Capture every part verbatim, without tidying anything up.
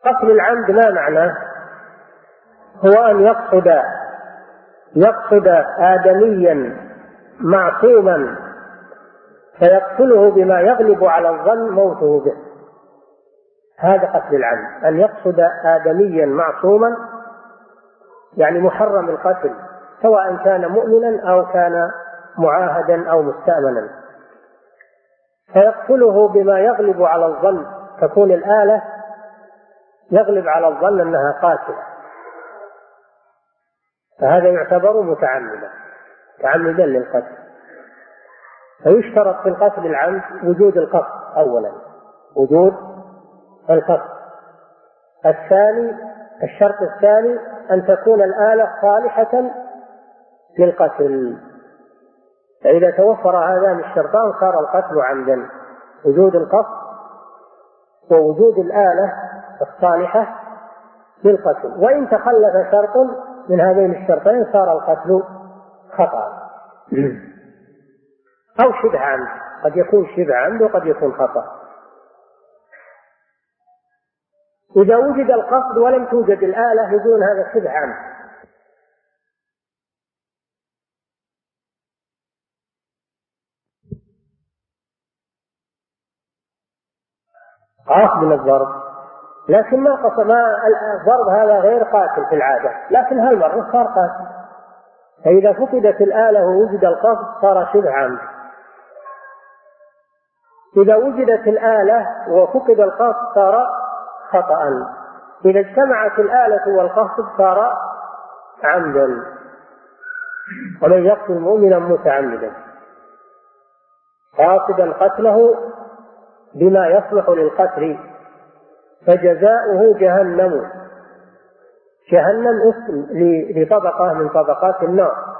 قتل العمد ما معناه؟ هو أن يقصد يقصد آدميا معصوما فيقتله بما يغلب على الظن موته به. هذا قتل العمد، أن يقصد آدميا معصوما يعني محرم القتل، سواء كان مؤمنا أو كان معاهدا أو مستأمنا، فيقتله بما يغلب على الظن، تكون الآلة يغلب على الظن أنها قاتلة، فهذا يعتبر متعمدا متعمدا للقتل. فيشترط في القتل العمد وجود القصد أولا، وجود القصد. الثاني الشرط الثاني أن تكون الآلة صالحة للقتل، فإذا توفر هذان الشرطان صار القتل عمدا، وجود القصد ووجود الآلة الصالحة للقتل. وإن تخلف شرط من هذين الشرطين صار القتل خطأ أو شبه عمد، قد يكون شبه عمد وقد يكون خطأ. إذا وجد القصد ولم توجد الآلة يكون هذا شبه عمد. قاصد من الضرب، لكن ما قصد ما الضرب هذا غير قاتل في العادة، لكن هالمرة صار قاتل. فإذا فقدت الآلة ووجد القصد صار شبه عمد. إذا وجدت الآلة وفقد القصد صار خطأ. إذا اجتمعت الآلة والقصد صار عمدا. ومن يقتل مؤمنا متعمدا قاصدا قتله بما يصلح للقتل فجزاؤه جهنم. جهنم اسم لطبقة من طبقات النار.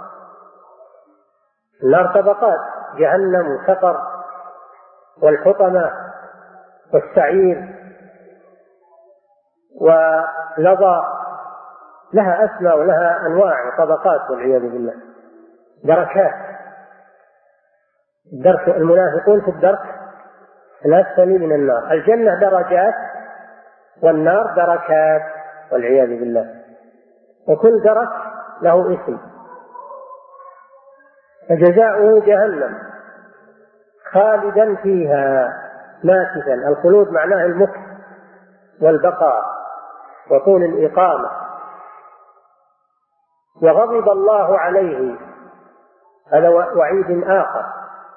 النار طبقات: جهنم وسقر والحطمة والسعير ولظى، لها أسماء ولها أنواع طبقات والعياذ بالله، دركات. الدرك المنافقون في الدرك الأسفل من النار. الجنة درجات والنار دركات والعياذ بالله، وكل درك له اسم. فجزاؤه جهنم خالدا فيها ماكثا. الخلود معناه المكث والبقاء وطول الإقامة. وغضب الله عليه، هذا وعيد آخر.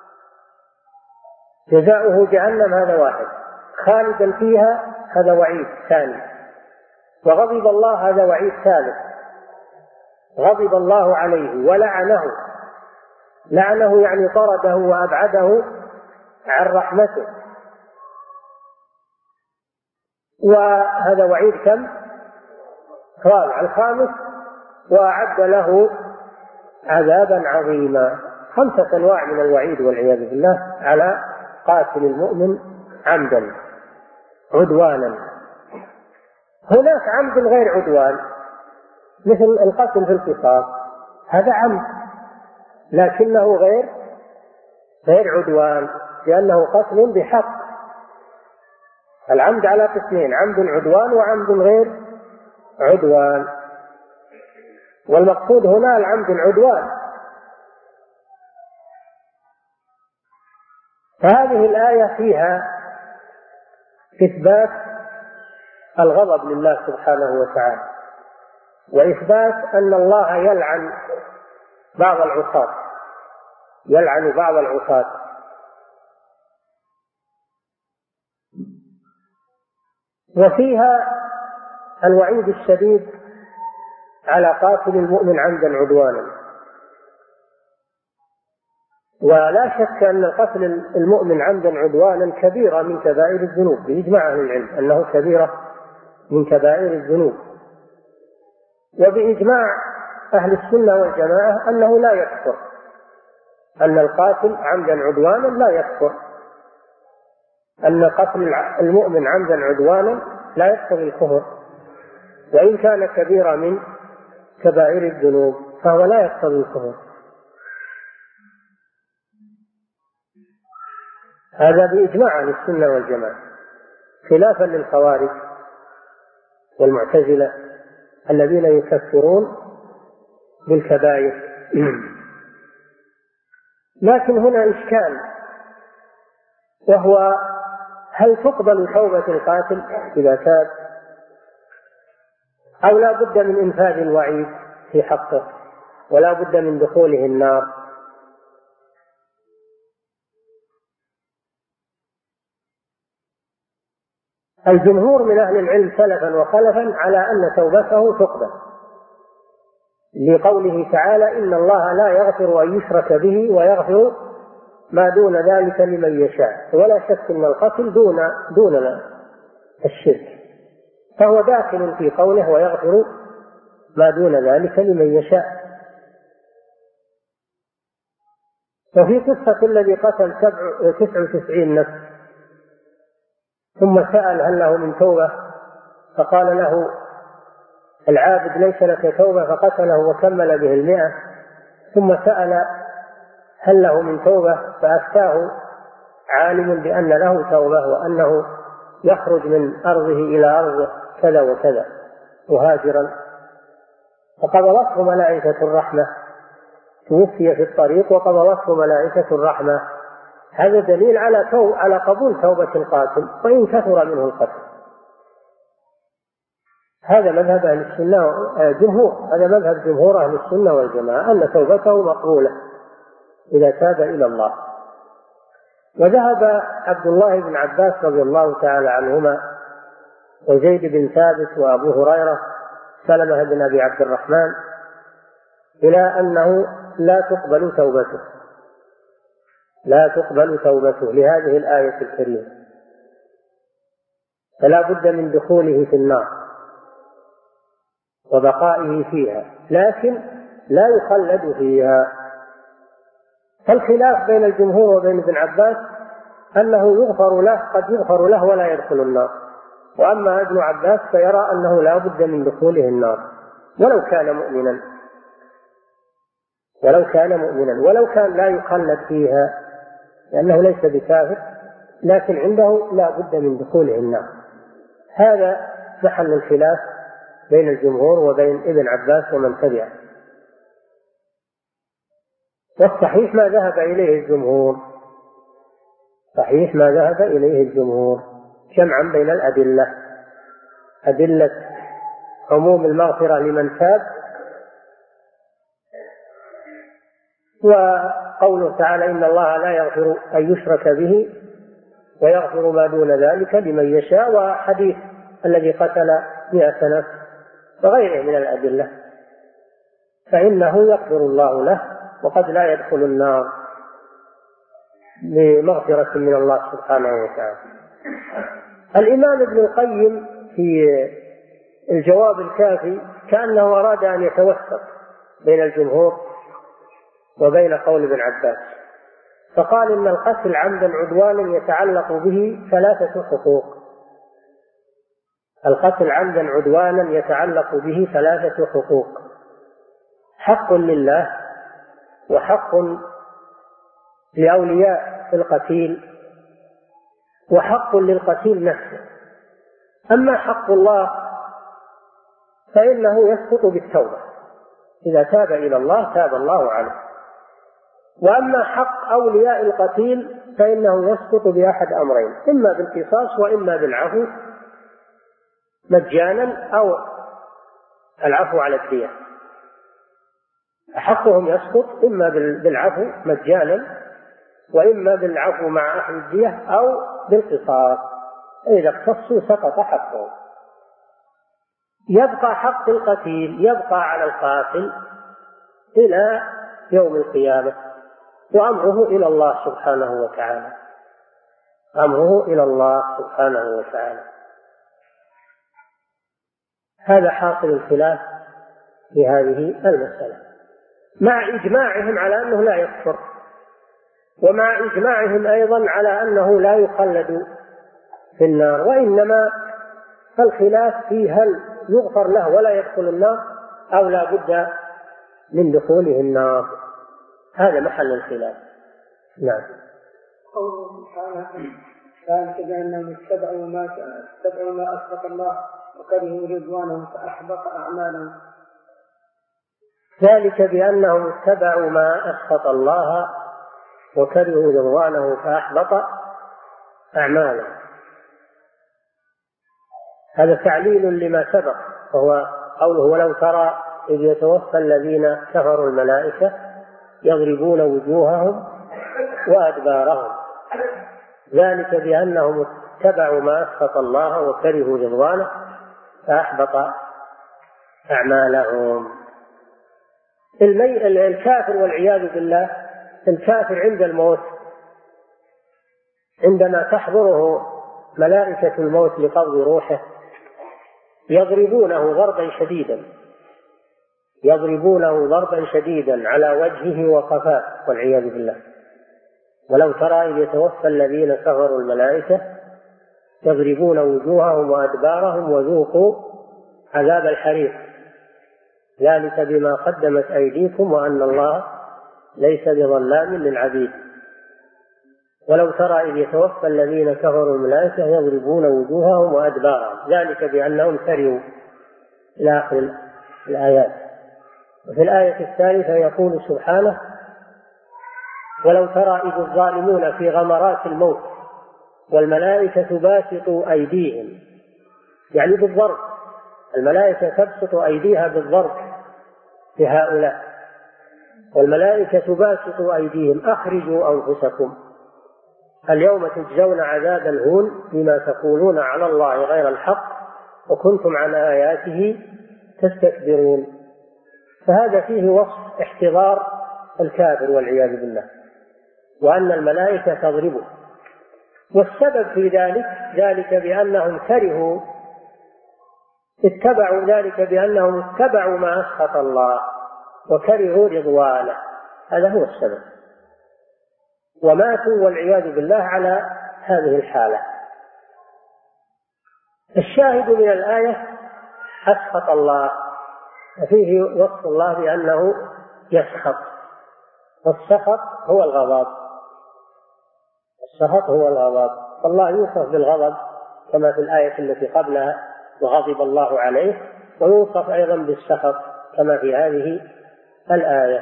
جزاؤه جهنم هذا واحد، خالدا فيها هذا وعيد ثاني، وغضب الله هذا وعيد ثالث. غضب الله عليه ولعنه. لعنه يعني طرده وأبعده عن رحمته، وهذا وعيد كم؟ رابع. الخامس: وأعد له عذابا عظيما. خمسة أنواع من الوعيد والعياذ بالله على قاتل المؤمن عمدا عدوانا. هناك عمد غير عدوان، مثل القتل في القصاص، هذا عمد لكنه غير غير عدوان، لأنه قتل بحق. العمد على قسمين: عمد عدوان وعمد غير عدوان. والمقصود هنا العمد العدوان. فهذه الآية فيها إثبات الغضب لله سبحانه وتعالى، وإثبات أن الله يلعن بعض العصاة، يلعن بعض العصاة. وفيها الوعيد الشديد على قاتل المؤمن عمدا عدوانا. ولا شك أن قتل المؤمن عمدا عدوانا كبيرة من كبائر الذنوب، بإجماع أهل العلم أنه كبيرة من كبائر الذنوب، وبإجماع أهل السنة والجماعة أنه لا يكفر، أن القاتل عمدا عدوانا لا يكفر، أن قتل المؤمن عمدا عدوانا لا يقتضي الكفر، وإن كان كبيرة من كبائر الذنوب فهو لا يقتضي الكفر. هذا بإجماع أهل السنة والجماعة، خلافا للخوارج والمعتزلة الذين يكفرون بالكبائر. لكن هنا إشكال، وهو هل تقبل توبة القاتل إذا تاب أو لا بد من إنفاذ الوعيد في حقه ولا بد من دخوله النار؟ الجمهور من أهل العلم سلفا وخلفا على أن توبته تقبل، لقوله تعالى: إن الله لا يغفر أن يشرك به ويغفر ما دون ذلك لمن يشاء. ولا شك أن القتل دون دون الشرك، فهو داخل في قوله ويغفر ما دون ذلك لمن يشاء. وفي قصة الذي قتل تسع وتسعين نفس ثم سأل هل له من توبة، فقال له العابد: ليس لك توبة، فقتله وكمل به المئة. ثم سأل هل له من توبة، فأفتاه عالم بأن له توبة وأنه يخرج من أرضه إلى أرض كذا وكذا مهاجرا، فقبضته ملائكة الرحمة، توفي في الطريق وقبضته ملائكة الرحمة. هذا دليل على تو... على قبول توبة القاتل وإن كثر منه القتل. هذا مذهب أهل السنة جمهور هذا مذهب جمهور أهل السنة والجماعة أن توبته مقبولة إذا تاب إلى الله. وذهب عبد الله بن عباس رضي الله تعالى عنهما وزيد بن ثابت وأبو هريرة سلمة بن أبي عبد الرحمن إلى أنه لا تقبل توبته لا تقبل توبته لهذه الآية الكريمة، فلا بد من دخوله في النار وبقائه فيها، لكن لا يخلد فيها. فالخلاف بين الجمهور وبين ابن عباس أنه يغفر له، قد يغفر له ولا يدخل النار. وأما ابن عباس فيرى أنه لا بد من دخوله النار ولو كان مؤمنا ولو كان مؤمنا ولو كان لا يخلد فيها لأنه ليس بكافر، لكن عنده لا بد من دخوله النار. هذا محل الخلاف بين الجمهور وبين ابن عباس ومن تبعه. والصحيح ما ذهب إليه الجمهور صحيح ما ذهب إليه الجمهور جمعا بين الأدلة، أدلة عموم المغفرة لمن تاب، وقوله تعالى: إن الله لا يغفر أن يشرك به ويغفر ما دون ذلك لمن يشاء، وحديث الذي قتل مئة نفس وغيره من الأدلة، فإنه يغفر الله له وقد لا يدخل النار بمغفرة من الله سبحانه وتعالى. الإمام ابن القيم في الجواب الكافي كأنه أراد أن يتوسط بين الجمهور وبين قول ابن عباس، فقال إن القتل عمدا عدوانا يتعلق به ثلاثة حقوق القتل عمدا عدوانا يتعلق به ثلاثة حقوق: حق لله، وحق لأولياء القتيل، وحق للقتيل نفسه. أما حق الله فإنه يسقط بالتوبة، إذا تاب إلى الله تاب الله عنه. وأما حق أولياء القتيل فإنه يسقط بأحد أمرين: إما بالقصاص وإما بالعفو مجانا أو العفو على الدية. حقهم يسقط إما بالعفو مجانا وإما بالعفو مع أخذ الدية أو بالقصاص، إذا اقتصوا سقط حقهم. يبقى حق القتيل يبقى على القاتل إلى يوم القيامة، وأمره إلى الله سبحانه وتعالى أمره إلى الله سبحانه وتعالى. هذا حاصل الخلاف في هذه المسألة، مع إجماعهم على أنه لا يكفر، ومع إجماعهم أيضا على أنه لا يخلد في النار، وإنما الخلاف في هل يغفر له ولا يدخل النار أو لا بد من دخوله النار. هذا محل الخلاف. نعم. قوله سبحانه: ذلك بأنهم اتبعوا ما اتبعوا ما أسخط الله وكرهوا رضوانه فأحبط أعمالهم. ذلك بأنهم اتبعوا ما أسخط الله وكرهوا رضوانه فأحبط أعمالهم. هذا تعليل لما سبق، وهو قوله ولو ترى إذ يتوفى الذين كفروا الملائكة يضربون وجوههم وأدبارهم. ذلك بأنهم اتبعوا ما أسخط الله وكرهوا رضوانه فأحبط أعمالهم. الكافر والعياذ بالله، الكافر عند الموت عندما تحضره ملائكة الموت لقبض روحه يضربونه ضربا شديدا يضربونه ضربا شديدا على وجهه وقفاه والعياذ بالله. ولو ترى إذ يتوفى الذين كفروا الملائكة يضربون وجوههم وأدبارهم وذوقوا عذاب الحريق ذلك بما قدمت أيديكم وأن الله ليس بظلام للعبيد. ولو ترى إذ يتوفى الذين كفروا الملائكة يضربون وجوههم وأدبارهم ذلك بأنهم كرهوا إلى آخر الآيات. وفي الآية الثالثة يقول سبحانه ولو ترى إذ الظالمون في غمرات الموت والملائكة باسطوا أيديهم، يعني بالضرب، الملائكة تبسط أيديها بالضرب في هؤلاء، والملائكة باسطوا أيديهم أخرجوا أنفسكم اليوم تجزون عذاب الهون بما تقولون على الله غير الحق وكنتم عن آياته تستكبرون. فهذا فيه وصف احتضار الكافر والعياذ بالله، وأن الملائكة تضربه. والسبب في ذلك ذلك بأنهم كرهوا اتبعوا ذلك بأنهم اتبعوا ما أسخط الله وكرهوا رضوانه، هذا هو السبب، وماتوا والعياذ بالله على هذه الحالة. الشاهد من الآية أسخط الله، وفيه وصف الله بأنه يسخط، والسخط هو الغضب، السخط هو الغضب، فالله يوصف بالغضب كما في الآية التي قبلها وغضب الله عليه، ويوصف أيضا بالسخط كما في هذه الآية.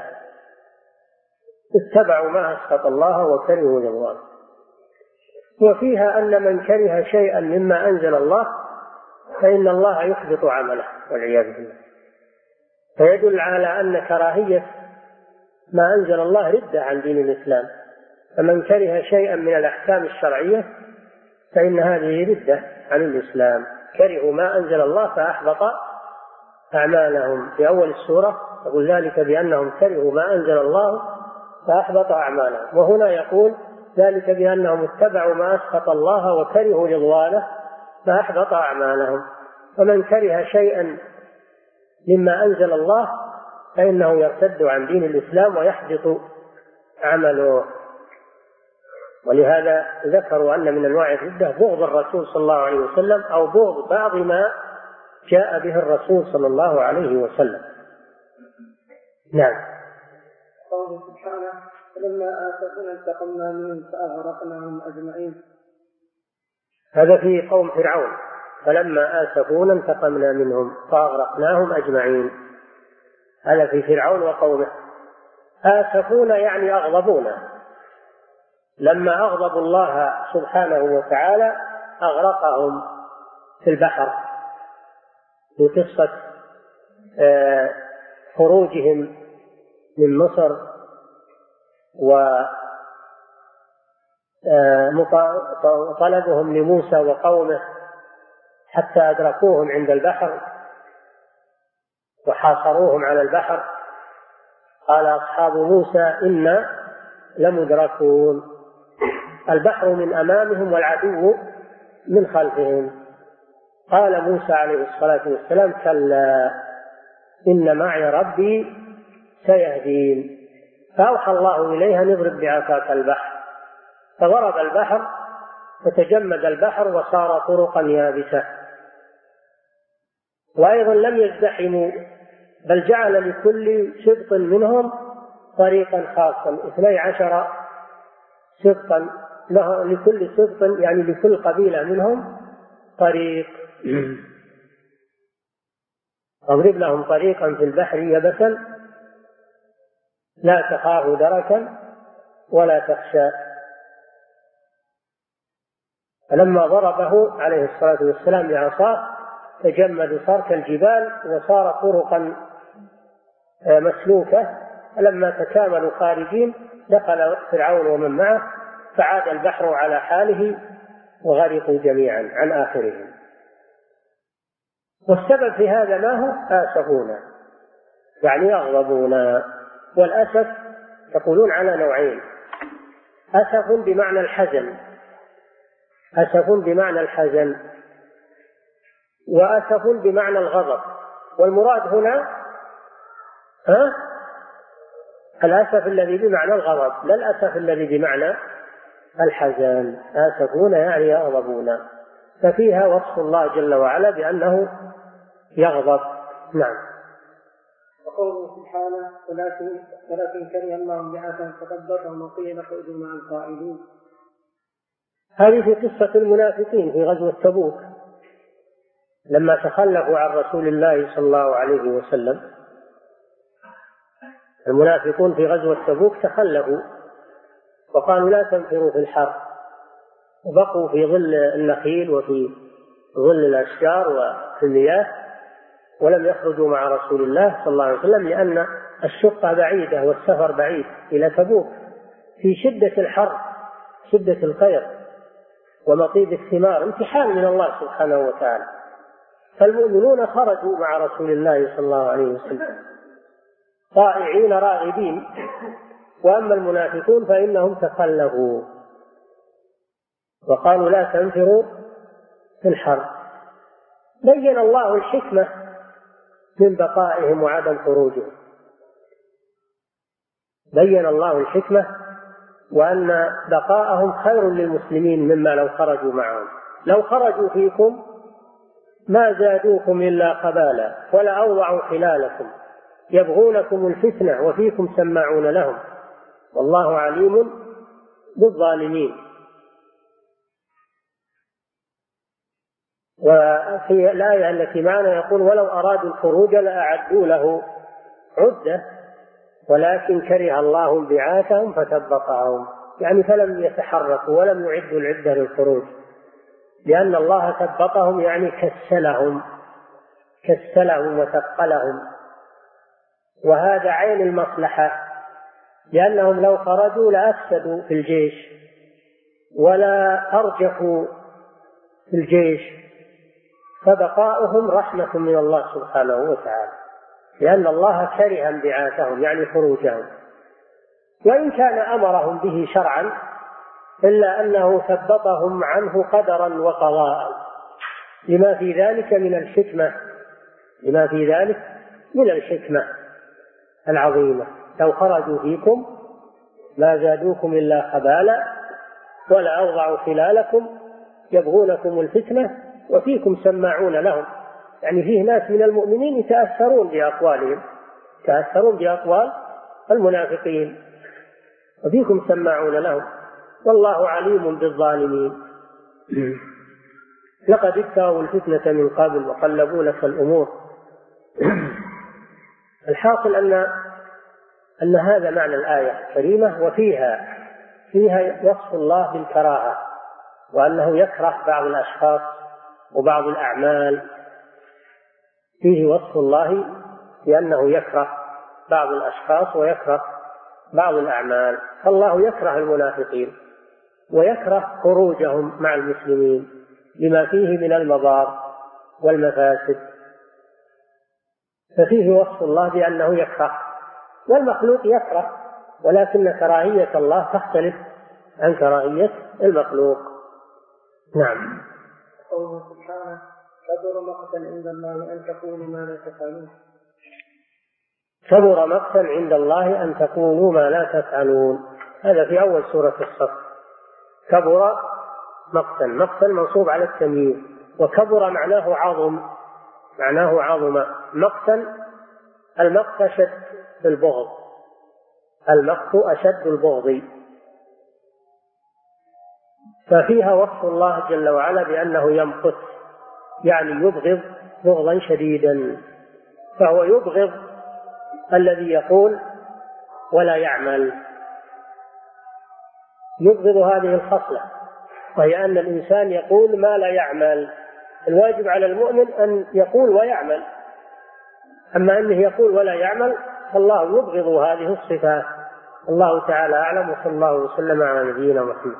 اتبعوا ما أسخط الله وكرهوا رضوانه. وفيها أن من كره شيئا مما أنزل الله فإن الله يحبط عمله والعياذ بالله، فيدل على أن كراهية ما أنزل الله ردة عن دين الإسلام. فمن كره شيئا من الأحكام الشرعية فإن هذه ردة عن الإسلام. كرهوا ما أنزل الله فأحبط أعمالهم. في أول السورة يقول ذلك بأنهم كرهوا ما أنزل الله فأحبط أعمالهم، وهنا يقول ذلك بأنهم اتبعوا ما أسخط الله وكرهوا رضوانه فأحبط أعمالهم. فمن كره شيئا مما أنزل الله فإنه يرتد عن دين الإسلام ويحبط عمله. ولهذا ذكروا أن من أنواع الردة بغض الرسول صلى الله عليه وسلم أو بغض بعض ما جاء به الرسول صلى الله عليه وسلم. نعم. قوله سبحانه فلما آسفونا انتقمنا منهم فأغرقناهم أجمعين. هذا في قوم فرعون، فلما آسفونا انتقمنا منهم فأغرقناهم أجمعين. هذا في فرعون وقومه. آسفونا يعني أغضبونا، لما أغضبوا الله سبحانه وتعالى أغرقهم في البحر في قصة خروجهم من مصر وطلبهم لموسى وقومه حتى أدركوهم عند البحر وحاصروهم على البحر. قال أصحاب موسى إنا لمدركون، البحر من أمامهم والعدو من خلفهم. قال موسى عليه الصلاة والسلام كلا إن معي ربي سيهدين. فأوحى الله إليها نضرب بعصاك البحر، فضرب البحر فتجمد البحر وصار طرقا يابسة. وأيضا لم يزدحموا بل جعل لكل سبط منهم طريقا خاصا، اثني عشر سبطا له لكل سبط يعني لكل قبيلة منهم طريق. اضرب لهم طريقا في البحر يبسا لا تخاف دركا ولا تخشى. فلما ضربه عليه الصلاة والسلام بعصاه تجمد صار كالجبال وصار طرقا مسلوكة. فلما تكاملوا خارجين دخل فرعون ومن معه فعاد البحر على حاله وغرقوا جميعا عن آخرهم. والسبب في هذا ما هو؟ آسفون يعني يغضبون. والأسف يقولون على نوعين: أسف بمعنى الحزن، أسف بمعنى الحزن، وأسف بمعنى الغضب. والمراد هنا ها الأسف الذي بمعنى الغضب لا الأسف الذي بمعنى الحزن. آسفون يعني يغضبون. ففيها وصف الله جل وعلا بأنه يغضب. نعم. وقوله سبحانه: ولكن ولكن كره الله بعثهم فثبتهم وقيل اقعدوا مع القاعدين. هذه في قصة المنافقين في غزوة تبوك لما تخلفوا عن رسول الله صلى الله عليه وسلم. المنافقون في غزوة تبوك تخلفوا وقالوا لا تنفروا في الحر، وبقوا في ظل النخيل وفي ظل الأشجار وفي المياه ولم يخرجوا مع رسول الله صلى الله عليه وسلم، لأن الشقة بعيدة والسفر بعيد إلى تبوك في شدة الحر شدة القير ومطيب الثمار، امتحان من الله سبحانه وتعالى. فالمؤمنون خرجوا مع رسول الله صلى الله عليه وسلم طائعين راغبين، وأما المنافقون فإنهم تخلفوا وقالوا لا تنفروا في الحر. بين الله الحكمة من بقائهم وعدم خروجهم، بين الله الحكمة وأن بقاءهم خير للمسلمين مما لو خرجوا معهم. لو خرجوا فيكم ما زادوكم إلا خبالا ولا أوضعوا خلالكم يبغونكم الفتنة وفيكم سماعون لهم والله عليم بالظالمين. وفي الآية التي معنا يقول: ولو أرادوا الخروج لأعدوا له عدة ولكن كره الله بعاثهم فثبطهم، يعني فلم يتحركوا ولم يعدوا العدة للخروج، لأن الله ثبطهم يعني كسلهم كسلهم وثقلهم. وهذا عين المصلحة، لأنهم لو خرجوا لأفسدوا في الجيش ولا أرجحوا في الجيش، فبقاؤهم رحمة من الله سبحانه وتعالى، لأن الله كره انبعاثهم يعني خروجهم، وإن كان أمرهم به شرعا إلا أنه ثبطهم عنه قدرا وقضاء لما في ذلك من الحكمة لما في ذلك من الحكمة العظيمة. لو خرجوا فيكم ما زادوكم إلا خبالا ولا أوضعوا خلالكم يبغونكم الفتنة وفيكم سماعون لهم، يعني فيه ناس من المؤمنين يتأثرون بأقوالهم يتأثرون بأقوال المنافقين وفيكم سماعون لهم والله عليم بالظالمين. لقد ابتغوا الفتنة من قبل وقلبوا لك الأمور. الحاصل أن أن هذا معنى الآية الكريمة، وفيها فيها وصف الله بالكراهة، وأنه يكره بعض الأشخاص وبعض الأعمال. فيه وصف الله بأنه يكره بعض الأشخاص ويكره بعض الأعمال. فالله يكره المنافقين ويكره خروجهم مع المسلمين لما فيه من المضار والمفاسد، ففيه وصف الله بأنه يكره، والمخلوق يكره، ولكن كراهية الله تختلف عن كراهية المخلوق. نعم. قوله سبحانه: كبر مقتا عند الله أن تقولوا ما لا تفعلون. كبر مقتا عند الله أن تقولوا ما لا تفعلون، هذا في أول سورة الصف. كبر مقتا، مقتا منصوب على التمييز، وكبر معناه عظم معناه عظم. مقتا المقت أشد البغض المقت أشد البغض ففيها وصف الله جل وعلا بأنه يمقت، يعني يبغض بغضا شديدا، فهو يبغض الذي يقول ولا يعمل، يبغض هذه الخصلة، وهي أن الإنسان يقول ما لا يعمل. الواجب على المؤمن أن يقول ويعمل، أما أنه يقول ولا يعمل فالله يبغض هذه الصفات. الله تعالى أعلم، وصلى الله وسلم على نبينا محمد.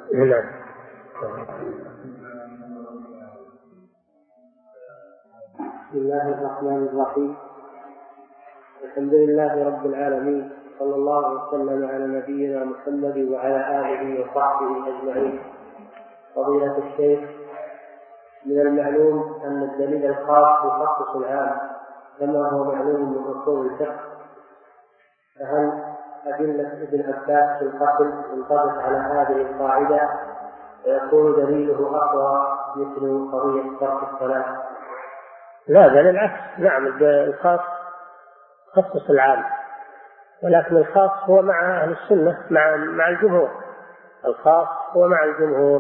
بسم الله الرحمن الرحيم. الحمد لله رب العالمين، صلى الله وسلم على نبينا محمد وعلى آله وصحبه أجمعين. فضيلة الشيخ، من المعلوم أن الدليل الخاص يخصص العام كما هو معلوم من أصول الفقه، فهل أدلة ابن عباس في القتل تنطبق على هذه القاعدة ويكون دليله أقوى مثل قضية ترك الصلاة؟ لا، بل العكس، نعم الخاص خصص العام، ولكن الخاص هو مع أهل السنة، مع مع الجمهور. الخاص هو مع الجمهور.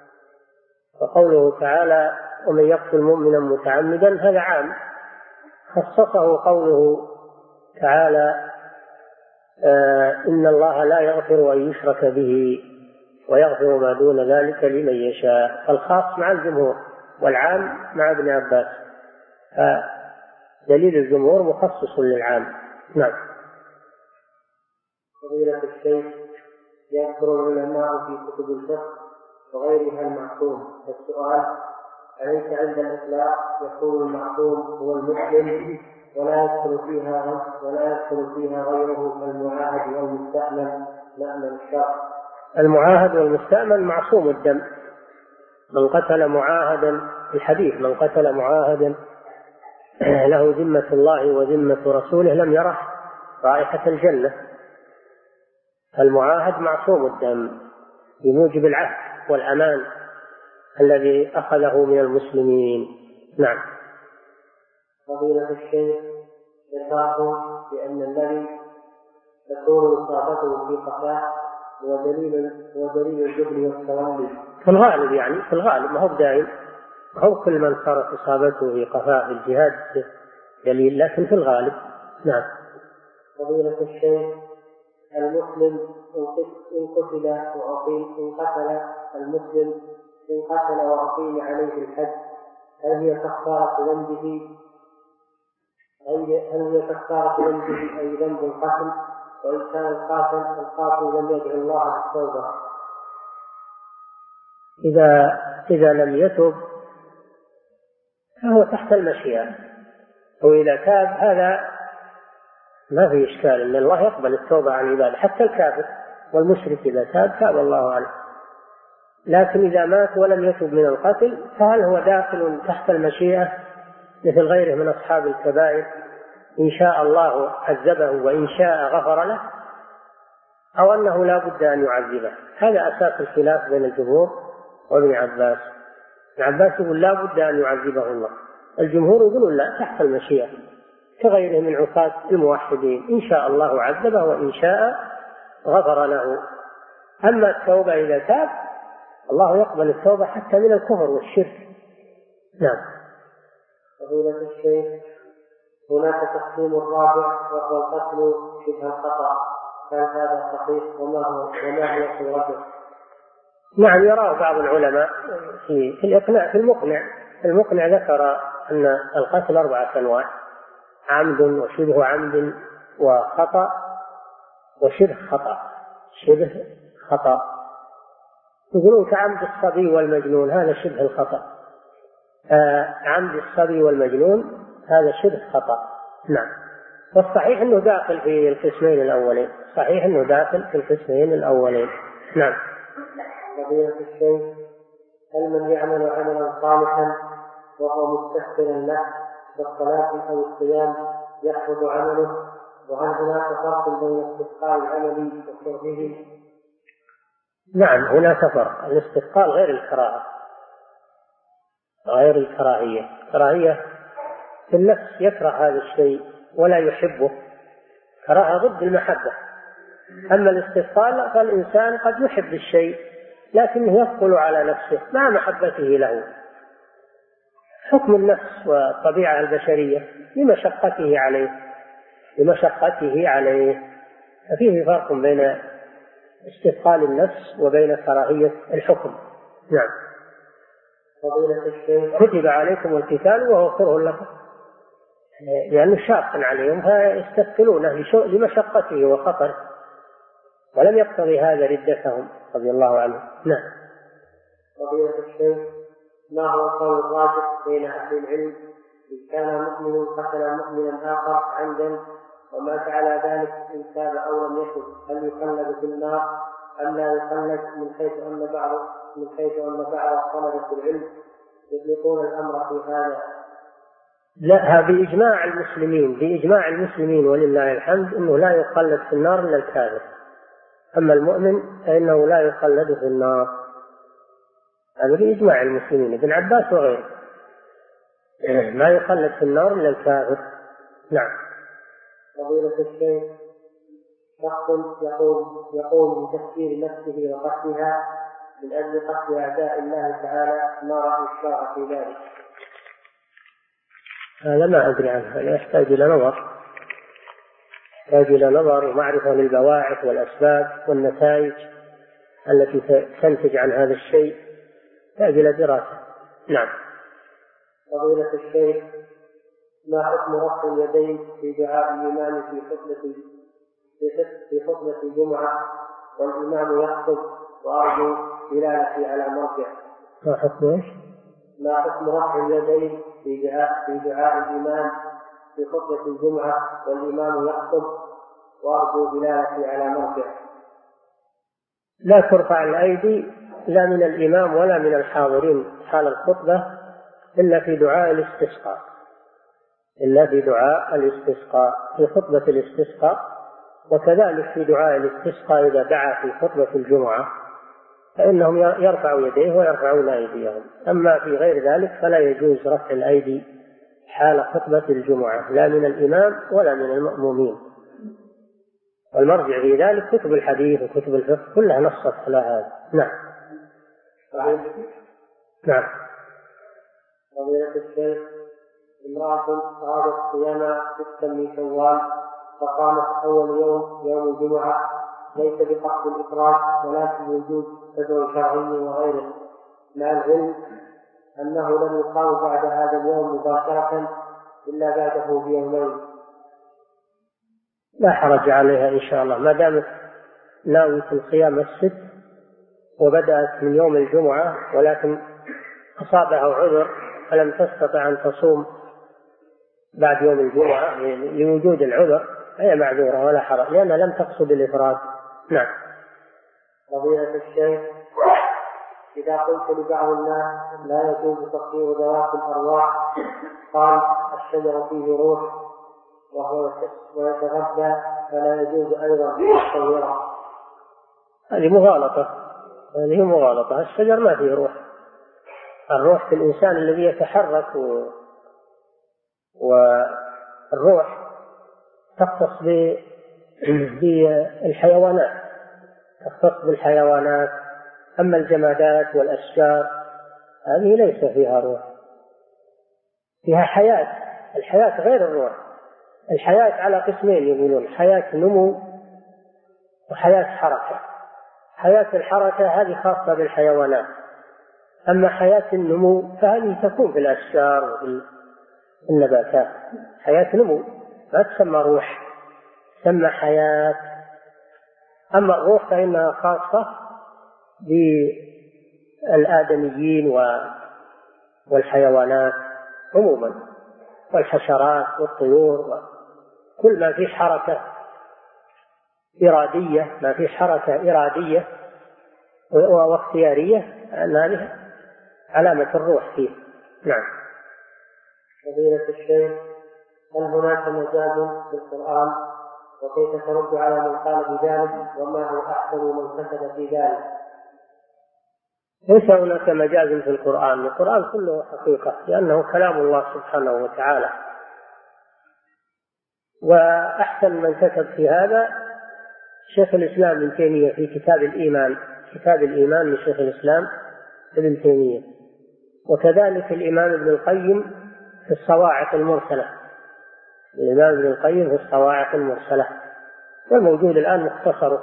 وقوله تعالى ومن يقتل مؤمنا متعمدا هذا عام، خصصه قوله تعالى آه إن الله لا يغفر أن يشرك به ويغفر ما دون ذلك لمن يشاء. فالخاص مع الجمهور والعام مع ابن عباس، فدليل الجمهور مخصص للعام. نعم. فضيلة الشيخ، يذكر العلماء في كتب الفقه وغيرها المعصوم. السؤال: أليس عند الإطلاق يكون المعصوم هو المسلم ولا يدخل فيها ولا يدخل فيها غيره المعاهد والمستأمن نأمن الشرع؟ المعاهد والمستأمن معصوم الدم. من قتل معاهدا، الحديث من قتل معاهدا له ذمة الله وذمة رسوله لم يره رائحة الجنة. المعاهد معصوم الدم بموجب العهد والأمان الذي أخذه من المسلمين. نعم. فضيلة الشيخ، ذكرتم بأن الذي تكون إصابته في قفاه هو دليل هو دليل الجبن والتولي في الغالب، يعني في الغالب، ما هو بدائم، ما هو كل من صارت إصابته في قفاه في الجهاد دليل، لكن في الغالب. نعم. فضيلة الشيخ، المسلم إن قتل وأقيم إن قتل المسلم إن قتل وأقيم عليه الحد، هل هي كفارة ذنبه هل هي كفارة ذنبه أي ذنب القتل؟ وإن كان القاتل القاتل لم يدع الله بالتوبة؟ إذا إذا لم يتب فهو تحت المشيئة، وإذا تاب هذا ما في إشكال، إن الله يقبل التوبة عن عباده، حتى الكافر والمشرك إذا تاب تاب الله عليه. لكن إذا مات ولم يتب من القتل فهل هو داخل تحت المشيئة مثل غيره من أصحاب الكبائر؟ إن شاء الله عذبه وإن شاء غفر له، أو أنه لا بد أن يعذبه؟ هذا أساس الخلاف بين الجمهور وابن عباس. ابن عباس يقول لا بد أن يعذبه الله، الجمهور يقولون لا، تحت المشيئة، كغيره من عصاة الموحدين، إن شاء الله عذبه وإن شاء غفر له. أما التوبة إذا تاب الله يقبل التوبة حتى من الكفر والشرك. نعم. فضيلة الشيخ، هناك تقسيم الرابع وهو القتل شبه الخطأ، كان هذا صحيح؟ وما هو وما هي صورته؟ نعم، يراه بعض العلماء في في الإقناع في المقنع المقنع ذكر أن القتل أربعة أنواع: عمد وشبه عمد وخطأ وشبه خطأ. شبه خطأ يقولون كعمد الصبي والمجنون، هذا شبه الخطأ. آه عمد الصبي والمجنون هذا شبه خطأ. نعم. والصحيح أنه داخل في القسمين الأولين، صحيح أنه داخل في القسمين الأولين. نعم. فضيلة الشيخ، هل من يعمل عملا صالحا وهو مستحسن له كالصلاة أو الصيام يحفظ عمله؟ وهل هناك فرق بين استثقال العمل وكرهه؟ نعم، هناك فرق. الاستثقال غير الكراهة، غير الكراهية. الكراهية في النفس يكره هذا الشيء ولا يحبه، كراهة ضد المحبة. أما الاستثقال فالإنسان قد يحب الشيء لكنه يثقل على نفسه مع محبته له. حكم النفس والطبيعة البشرية لمشقته عليه لمشقته عليه ففيه فرق بين استثقال النفس وبين كراهية الحكم. نعم. فضيلة الشيخ كتب عليكم القتال وهو كره لكم، لأنه شاق عليهم فيستثقلونه لمشقته وخطره، ولم يقتضي هذا ردتهم رضي الله عنهم. نعم. فضيلة الشيخ، ما هو القول الراجح بين أهل العلم إن كان مؤمن قتل مؤمنا آخر عمدا ومات على ذلك إن تاب أو لم يتب، هل يخلد في النار أم لا يخلد، من حيث أن بعض من حيث أن بعض طلبة العلم يطلقون الأمر في هذا؟ لا، بإجماع المسلمين بإجماع المسلمين ولله الحمد أنه لا يخلد في النار إلا الكافر، أما المؤمن فإنه لا يخلد في النار، هذا بإجماع المسلمين، ابن عباس وغيره، ما يخلد في النار إلا الكافر. نعم. فضيلة الشيخ، شخص يقوم يقوم بتفكير نفسه وقتلها من أجل قتل أعداء الله تعالى، ما رأي الشرع في ذلك؟ هذا ما أدري عنه، هذا يحتاج إلى نظر يحتاج إلى نظر ومعرفة للبواعث والأسباب والنتائج التي تنتج عن هذا الشيء، يحتاج إلى دراسة. نعم. فضيلة الشيخ، ما حكم رفع اليدين في دعاء الإمام في خطبة في خطبة الجمعة والإمام يخطب وأرجو دلالتي على مرجع؟ ما حكم ايش؟ ما حكم رفع اليدين في دعاء في دعاء الإمام في خطبة الجمعة والإمام يخطب وأرجو دلالتي على مرجع؟ لا ترفع الأيدي لا من الإمام ولا من الحاضرين حال الخطبة إلا في دعاء الاستسقاء إلا في دعاء الاستسقاء في خطبة الاستسقاء، وكذلك في دعاء الاستسقاء إذا دعا في خطبة الجمعة فإنهم يرفعوا يديه ويرفعون أيديهم. أما في غير ذلك فلا يجوز رفع الأيدي حال خطبة الجمعة لا من الإمام ولا من المأمومين، والمرجع في ذلك كتب الحديث وكتب الفقه كلها نصت على هذا. نعم. نعم. فضيلة الشيخ، امرأة أرادت صيام ستا من شوال فقامت أول يوم يوم الجمعة ليس بقصد الإفراط ولكن وجود سبب شرعي وغيره، مع العلم أنه لم يقام بعد هذا اليوم مباشرة إلا بعده بيومين، لا حرج عليها إن شاء الله ما دامت ناوية الصيام الست وبدأت من يوم الجمعة ولكن أصابها عذر فلم تستطع أن تصوم بعد يوم الجمعة لوجود العذر هي معذورة ولا حرج لأنها لم تقصد الإفراد. نعم. فضيلة الشيخ، إذا قلت لبعض الناس لا يجوز تصوير ذوات الأرواح قال الشجر فيه روح وهو ويتغذى فلا يجوز أيضا تصويره؟ هذه مغالطة هذه مغالطة الشجر ما فيه روح، الروح في الإنسان الذي يتحرك و... والروح تختص بالحيوانات تختص بالحيوانات، أما الجمادات والأشجار هذه ليس فيها روح، فيها حياة، الحياة غير الروح. الحياة على قسمين يقولون حياة نمو وحياة حركة. حياة الحركة هذه خاصة بالحيوانات، أما حياة النمو فهذه تكون في الأشجار وفي النباتات، حياة نمو لا تسمى روح تسمى حياة. أما الروح فإنها خاصة بالآدميين والحيوانات عموما والحشرات والطيور وكل ما فيه حركة إرادية ما فيه حركة إرادية واختيارية أن هذه علامة الروح فيه. نعم. فضيلة الشيخ، هل هناك مجاز في القرآن وكيف ترد على من قال بذلك وما هو أحسن من كتب في ذلك؟ ليس هناك مجاز في القرآن، القرآن كله حقيقة لأنه كلام الله سبحانه وتعالى، وأحسن من كتب في هذا شيخ الإسلام ابن تيمية في كتاب الإيمان كتاب الإيمان لشيخ الإسلام ابن تيمية، وكذلك الإمام ابن القيم في الصواعق المرسلة، الإمام ابن القيم في الصواعق المرسلة، والموجود الآن مختصره.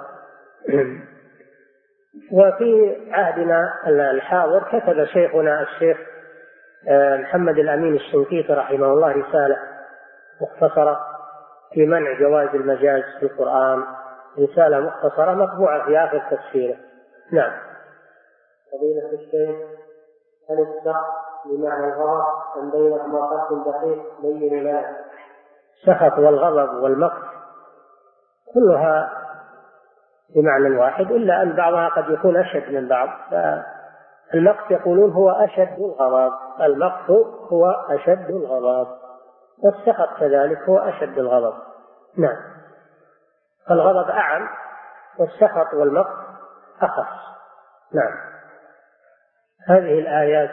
وفي عهدنا الحاضر كتب شيخنا الشيخ محمد الأمين الشنقيطي رحمه الله رسالة مختصرة في منع جواز المجاز في القرآن، رسالة مختصرة مطبوعة في آخر تفسيره. نعم. فضيلة الشيخ، هل السخط بمعنى الغضب أم بينهما فرق دقيق بين لنا؟ السخط والغضب والمقت كلها بمعنى واحد، إلا أن بعضها قد يكون أشد من بعض. المقت يقولون هو أشد الغضب، المقت هو أشد الغضب، والسخط كذلك هو أشد الغضب. نعم. فالغضب أعم والسخط والمقت أخص. نعم. هذه الآيات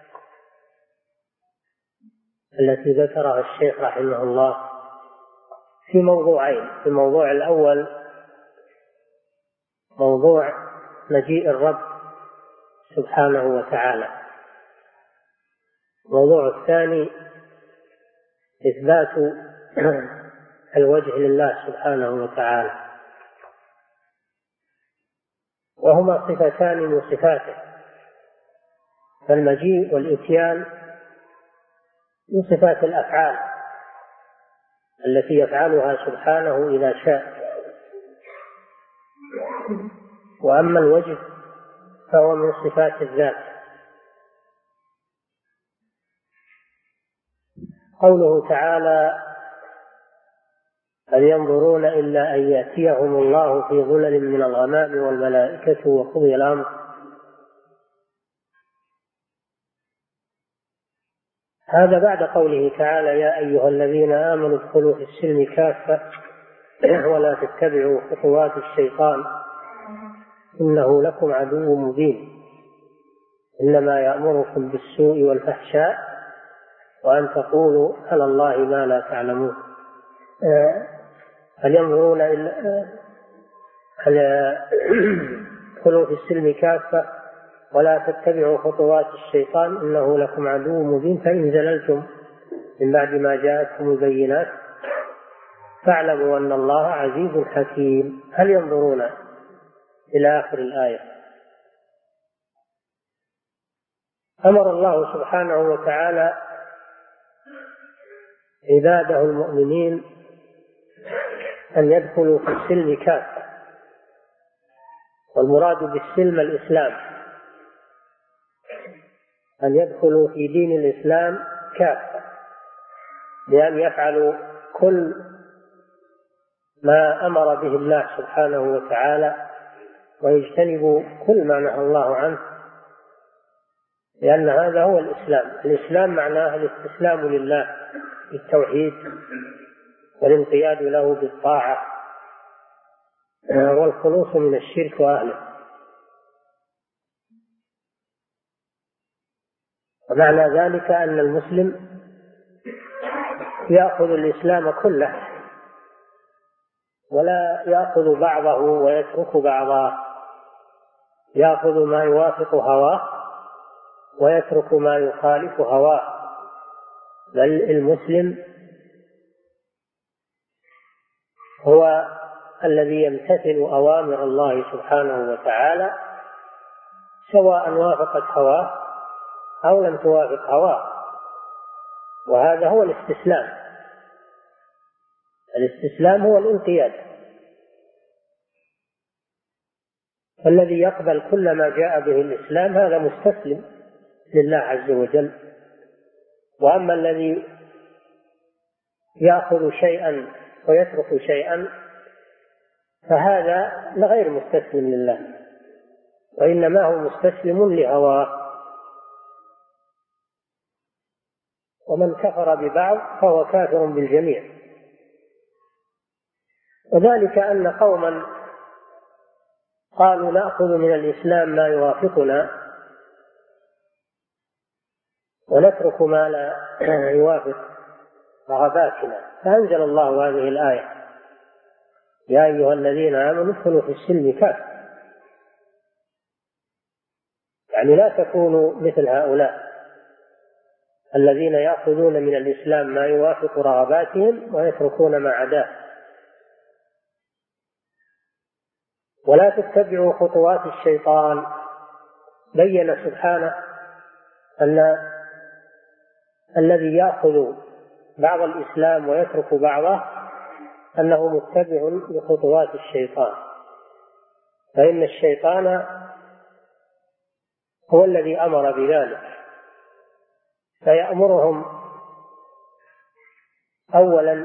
التي ذكرها الشيخ رحمه الله في موضوعين. في الموضوع الأول موضوع مجيء الرب سبحانه وتعالى، الموضوع الثاني إثبات الوجه لله سبحانه وتعالى، وهما صفتان من صفاته، فالمجيء والإتيان من صفات الأفعال التي يفعلها سبحانه إذا شاء، وأما الوجه فهو من صفات الذات. قوله تعالى: هل ينظرون إلا أن يأتيهم الله في ظلل من الغمام والملائكة وقضي الأمر. هذا بعد قوله تعالى: يا أيها الذين آمنوا ادخلوا في السلم كافة ولا تتبعوا خطوات الشيطان إنه لكم عدو مبين إنما يأمركم بالسوء والفحشاء وأن تقولوا على الله ما لا تعلمون. هل ينظرون إلا هل ادخلوا في السلم كافة ولا تتبعوا خطوات الشيطان إنه لكم عدو مبين فإن زللتم من بعد ما جاءتكم البينات فاعلموا أن الله عزيز حكيم. هل ينظرون إلى آخر الآية. أمر الله سبحانه وتعالى عباده المؤمنين أن يدخلوا في السلم كافة، والمراد بالسلم الإسلام، أن يدخلوا في دين الإسلام كافة بأن يفعلوا كل ما أمر به الله سبحانه وتعالى ويجتنبوا كل ما نهى الله عنه، لأن هذا هو الإسلام. الإسلام معناه الاستسلام لله بالتوحيد والانقياد له بالطاعة والخلوص من الشرك وأهله. ومعنى ذلك أن المسلم يأخذ الإسلام كله ولا يأخذ بعضه ويترك بعضه، يأخذ ما يوافق هواه ويترك ما يخالف هواه، بل المسلم هو الذي يمتثل أوامر الله سبحانه وتعالى سواء وافقت هواه أو لم توافق هواه، وهذا هو الاستسلام. الاستسلام هو الانقياد، الذي يقبل كل ما جاء به الإسلام هذا مستسلم لله عز وجل. وأما الذي يأخذ شيئا ويترك شيئا فهذا غير مستسلم لله، وإنما هو مستسلم لهواه. ومن كفر ببعض فهو كافر بالجميع. وذلك أن قوما قالوا نأخذ من الإسلام ما يوافقنا ونترك ما لا يوافق رغباتنا، فأنزل الله هذه الآية: يا أيها الذين آمنوا ادخلوا في السلم كافة يعني لا تكونوا مثل هؤلاء الذين يأخذون من الإسلام ما يوافق رغباتهم ويتركون ما عداه. ولا تتبعوا خطوات الشيطان. بين سبحانه أن الذي يأخذ بعض الإسلام ويترك بعضه أنه متبع لخطوات الشيطان، فإن الشيطان هو الذي أمر بذلك، فيأمرهم أولا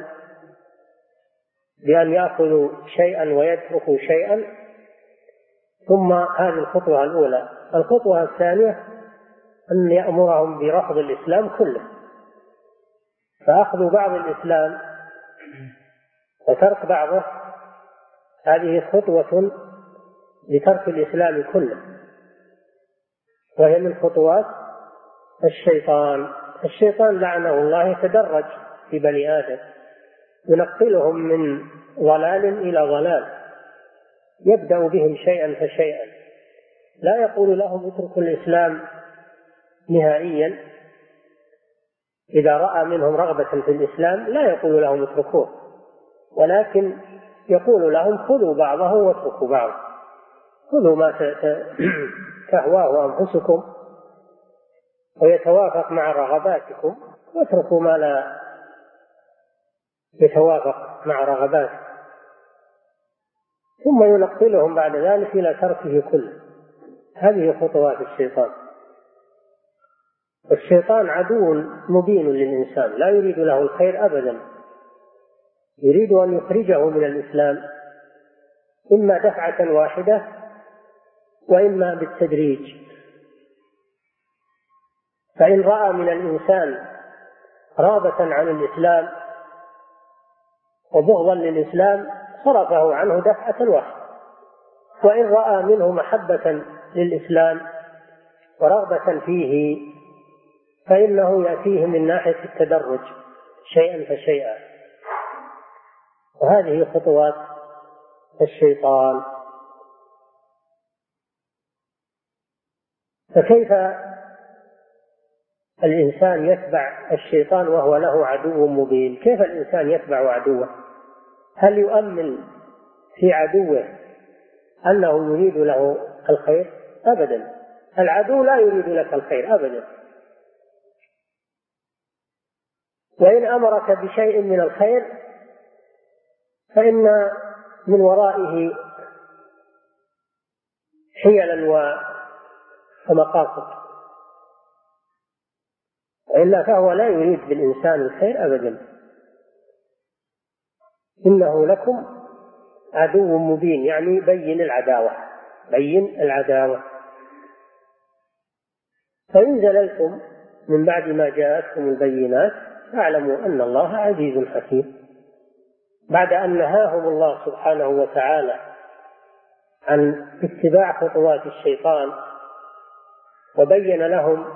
بأن يأخذوا شيئا ويتركوا شيئا، ثم هذه الخطوة الأولى. الخطوة الثانية أن يأمرهم برفض الإسلام كله، فأخذ بعض الإسلام وترك بعضه هذه خطوة لترك الإسلام كله، وهي من خطوات الشيطان. الشيطان لعنه الله يتدرج في بني آدم، ينقلهم من ضلال إلى ضلال، يبدأ بهم شيئا فشيئا، لا يقول لهم اتركوا الإسلام نهائيا. إذا رأى منهم رغبة في الإسلام لا يقول لهم اتركوه، ولكن يقول لهم خذوا بعضه واتركوا بعضه، خذوا ما تهواه أنفسكم ويتوافق مع رغباتكم، واتركوا ما لا يتوافق مع رغباتكم، ثم ينقلهم بعد ذلك إلى تركه كله. هذه خطوات الشيطان. الشيطان عدو مبين للإنسان، لا يريد له الخير أبدا، يريد أن يخرجه من الإسلام، إما دفعة واحدة وإما بالتدريج. فإن رأى من الإنسان رغبة عن الإسلام وبغضا للإسلام صرفه عنه دفعة واحدة، وإن رأى منه محبة للإسلام ورغبة فيه فإنه يأتيه من ناحية التدرج شيئا فشيئا. وهذه خطوات الشيطان. فكيف الإنسان يتبع الشيطان وهو له عدو مبين؟ كيف الإنسان يتبع عدوه؟ هل يؤمن في عدوه أنه يريد له الخير؟ أبدا، العدو لا يريد لك الخير أبدا، وإن أمرك بشيء من الخير فإن من ورائه حيلا ومقاصد، وإلا فهو لا يريد بالإنسان الخير أبدا. إنه لكم عدو مبين، يعني بين العداوة، بين العداوة. فإن زللتم من بعد ما جاءتكم البينات فاعلموا أن الله عزيز حكيم. بعد أن نهاهم الله سبحانه وتعالى عن اتباع خطوات الشيطان وبين لهم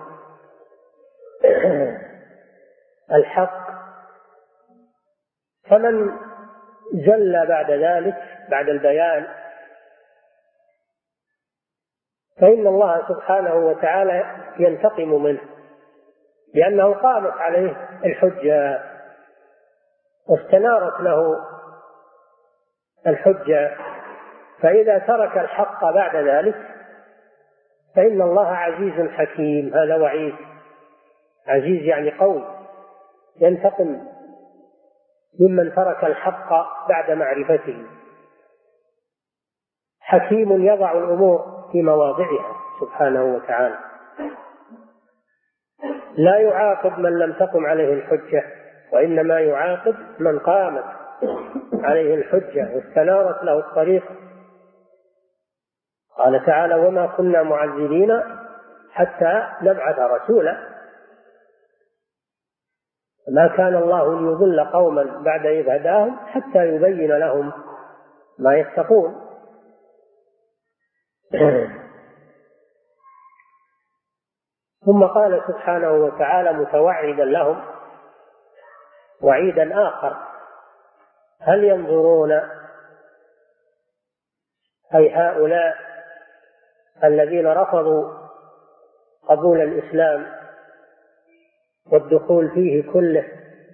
الحق، فمن زل بعد ذلك بعد البيان فإن الله سبحانه وتعالى ينتقم منه، لأنه قامت عليه الحجة واستنارت له الحجة. فإذا ترك الحق بعد ذلك فإن الله عزيز حكيم. هذا وعيد. عزيز يعني قوي، ينتقم ممن ترك الحق بعد معرفته. حكيم يضع الأمور في مواضعها سبحانه وتعالى، لا يعاقب من لم تقم عليه الحجة، وإنما يعاقب من قامت عليه الحجة واستنارت له الطريق. قال تعالى: وما كنا معذبين حتى نبعث رسولا. ما كان الله ليضل قوما بعد إذ هداهم حتى يبين لهم ما يتقون. ثم قال سبحانه وتعالى متوعدا لهم وعيدا آخر: هل ينظرون، أي هؤلاء الذين رفضوا قبول الإسلام والدخول فيه كله،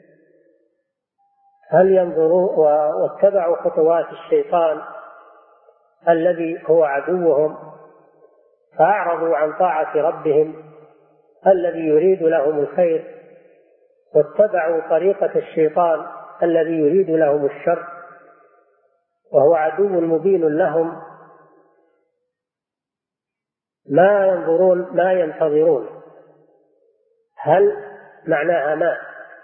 هل ينظرون واتبعوا خطوات الشيطان الذي هو عدوهم فأعرضوا عن طاعة ربهم الذي يريد لهم الخير، واتبعوا طريقة الشيطان الذي يريد لهم الشر وهو عدو مبين لهم، ما ينظرون ما ينتظرون. هل معناها ما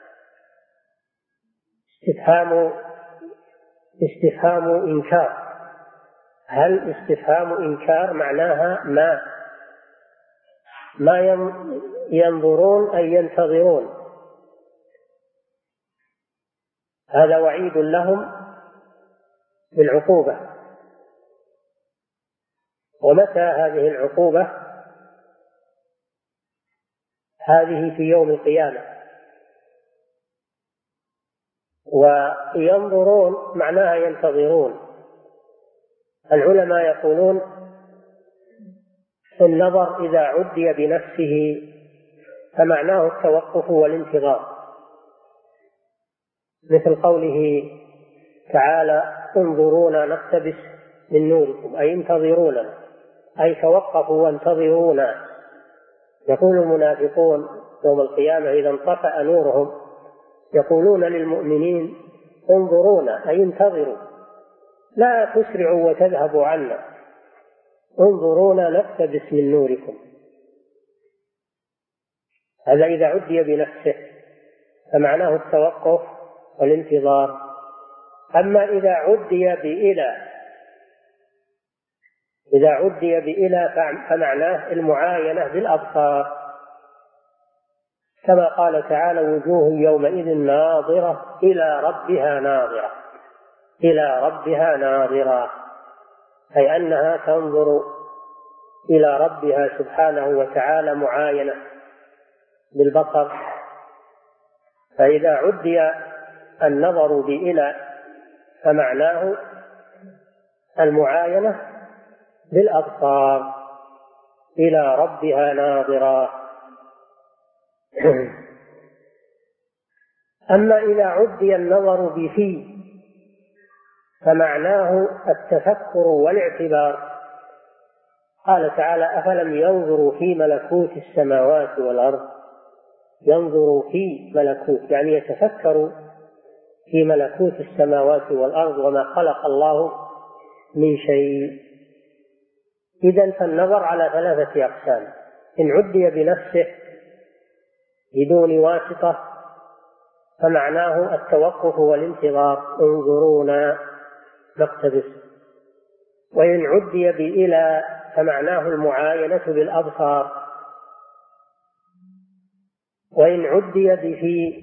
استفهام استفهام إنكار، هل استفهام إنكار معناها ما ما ينظرون أي ينتظرون. هذا وعيد لهم بالعقوبة. ومتى هذه العقوبة؟ هذه في يوم القيامة. وينظرون معناها ينتظرون. العلماء يقولون النظر إذا عدي بنفسه فمعناه التوقف والانتظار، مثل قوله تعالى انظرونا نقتبس من نوركم، أي انتظرونا، أي توقفوا وانتظرونا. يقول المنافقون يوم القيامة إذا انطفأ نورهم يقولون للمؤمنين انظرونا، أي انتظروا، لا تسرعوا وتذهبوا عنا، انظرونا نقتبس من نوركم. هذا إذا عدي بنفسه فمعناه التوقف والانتظار. أما إذا عدي بإلى إذا عدي بإلى فمعناه المعاينة بالأبصار، كما قال تعالى وجوه يومئذ ناظرة إلى ربها ناظرة، إلى ربها ناظرة، أي أنها تنظر إلى ربها سبحانه وتعالى معاينة بالبصر. فإذا عدي النظر بإلى فمعناه المعاينة بالأبصار، إلى ربها ناظرة. أما إذا عدي النظر بفي فمعناه التفكر والاعتبار. قال تعالى أفلم ينظروا في ملكوت السماوات والأرض، ينظروا في ملكوت يعني يتفكروا في ملكوت السماوات والأرض وما خلق الله من شيء. إذن فالنظر على ثلاثة أقسام: إن عدي بنفسه بدون واسطة فمعناه التوقف والانتظار، انظرونا نقتبس. وإن عدي بإلى فمعناه المعاينة بالأبصار. وإن عدي بفي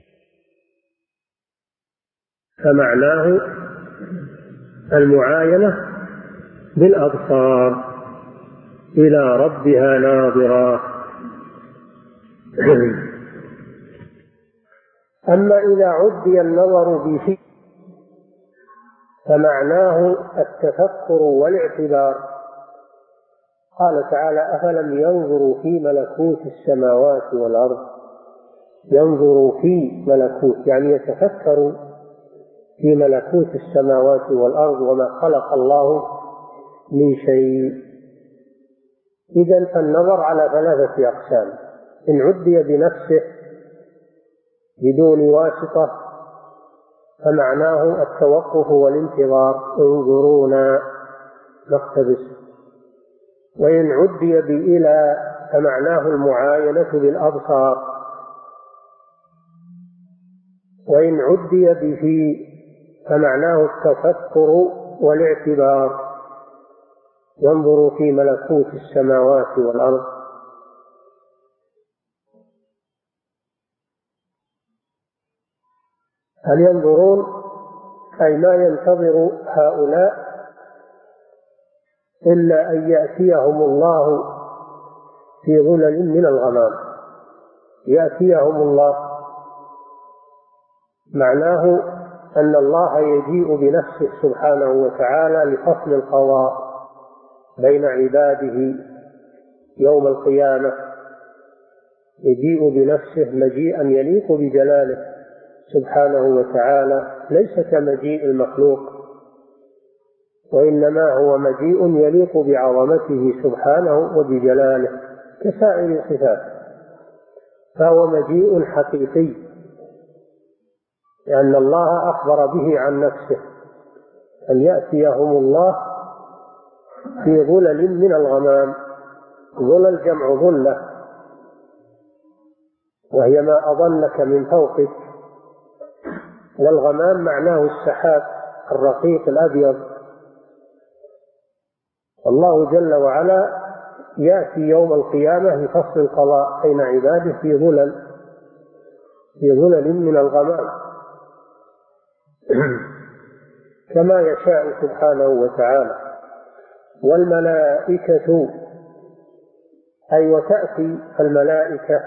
فمعناه المعاينة بالأبصار، إلى ربها ناظرة. أما إذا عدي النظر بفي فمعناه التفكر والاعتبار. قال تعالى أفلم ينظروا في ملكوت السماوات والأرض، ينظروا في ملكوت يعني يتفكروا في ملكوت السماوات والأرض وما خلق الله من شيء. إذن فالنظر على ثلاثة أقسام: إن عدي بنفسه بدون واسطة فمعناه التوقف والانتظار، انظرونا نقتبس. وإن عدي بإلى فمعناه المعاينة بالأبصار. وإن عدي بفي فمعناه التفكر والاعتبار، ينظر في ملكوت السماوات والأرض. هل ينظرون أي ما ينتظر هؤلاء إلا أن يأتيهم الله في ظلل من الغمام. يأتيهم الله معناه أن الله يجيء بنفسه سبحانه وتعالى لفصل القضاء بين عباده يوم القيامة، يجيء بنفسه مجيئا يليق بجلاله سبحانه وتعالى، ليس كمجيء المخلوق، وإنما هو مجيء يليق بعظمته سبحانه وبجلاله كسائر الصفات، فهو مجيء حقيقي، لأن الله أخبر به عن نفسه أن يأتيهم الله في ظلل من الغمام. ظلل جمع ظلة، وهي ما أظلك من فوقك، والغمام معناه السحاب الرقيق الأبيض. الله جل وعلا يأتي يوم القيامة لفصل القضاء بين عباده في ظلل في ظلل من الغمام كما يشاء سبحانه وتعالى. والملائكة أي وتأتي الملائكة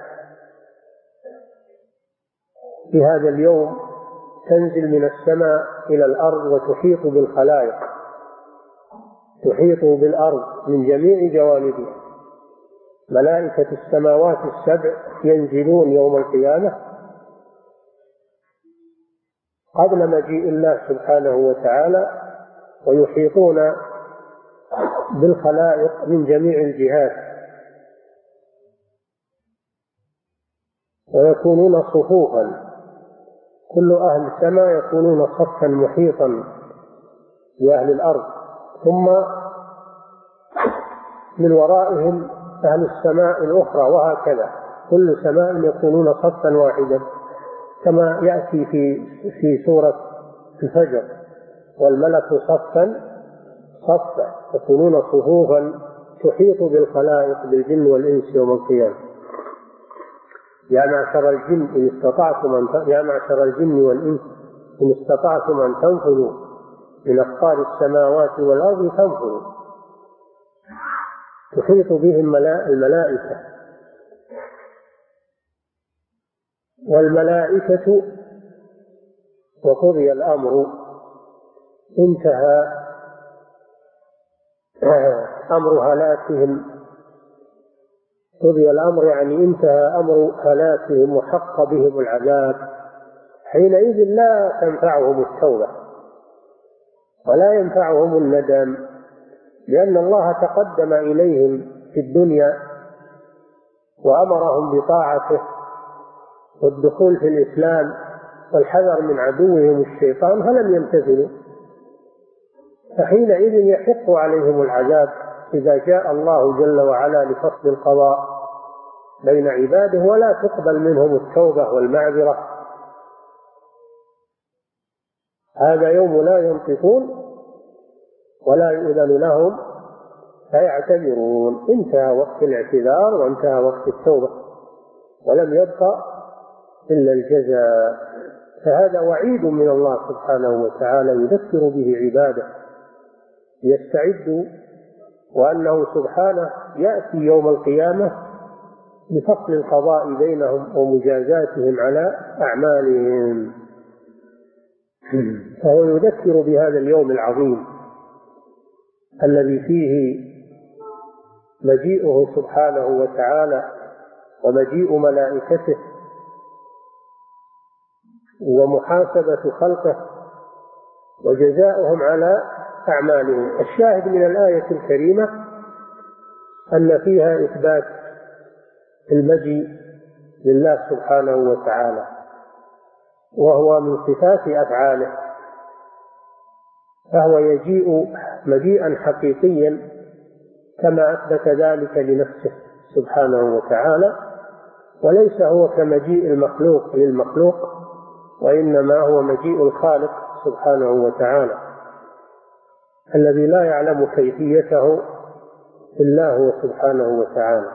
في هذا اليوم، تنزل من السماء إلى الأرض وتحيط بالخلائق، تحيط بالأرض من جميع جوانبها. ملائكة السماوات السبع ينزلون يوم القيامة قبل مجيء الله سبحانه وتعالى، ويحيطون بالخلائق من جميع الجهات، ويكونون صفوفا، كل أهل السماء يكونون صفا محيطا بأهل الأرض، ثم من ورائهم أهل السماء الأخرى، وهكذا كل سماء يكونون صفا واحدا، كما يأتي في في سورة الفجر: والملك صفا صفا، يكونون صفوفا تحيط بالخلائق بالجن والإنس يوم القيامة. يا معشر الجن إن استطعتم أن يا معشر الجن والإنس إن استطعتم أن تنفذوا من أقطار السماوات والأرض فانفذوا. تحيط بهم الملائكة. والملائكة وقضي الأمر، انتهى أمر هلاكهم. قضي الأمر يعني انتهى أمر هلاكهم وحق بهم العذاب. حينئذ لا تنفعهم التوبة ولا ينفعهم الندم، لأن الله تقدم إليهم في الدنيا وأمرهم بطاعته والدخول في الإسلام والحذر من عدوهم الشيطان، فلم يمتثلوا، فحينئذ يحق عليهم العذاب إذا جاء الله جل وعلا لفصل القضاء بين عباده ولا تقبل منهم التوبة والمعذرة. هذا يوم لا ينطقون ولا يؤذن لهم فيعتذرون. انتهى وقت الاعتذار وانتهى وقت التوبة، ولم يبقى إلا الجزاء. فهذا وعيد من الله سبحانه وتعالى يذكر به عباده يستعدوا، وأنه سبحانه يأتي يوم القيامة لفصل القضاء بينهم ومجازاتهم على أعمالهم. فهو يذكر بهذا اليوم العظيم الذي فيه مجيئه سبحانه وتعالى ومجيء ملائكته ومحاسبة خلقه وجزاؤهم على أعمالهم. الشاهد من الآية الكريمة أن فيها إثبات المجيء لله سبحانه وتعالى، وهو من صفات أفعاله، فهو يجيء مجيئا حقيقيا كما أثبت ذلك لنفسه سبحانه وتعالى، وليس هو كمجيء المخلوق للمخلوق، وإنما هو مجيء الخالق سبحانه وتعالى الذي لا يعلم كيفيته إلا هو سبحانه وتعالى.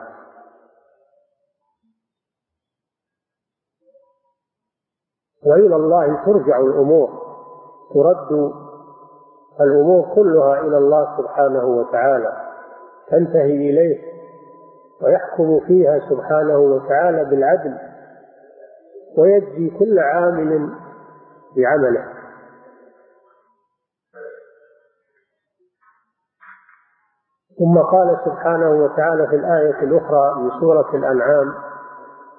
وإلى الله ترجع الأمور، ترد الأمور كلها إلى الله سبحانه وتعالى، تنتهي إليه ويحكم فيها سبحانه وتعالى بالعدل، ويجزي كل عامل بعمله. ثم قال سبحانه وتعالى في الآية الأخرى من سورة الأنعام: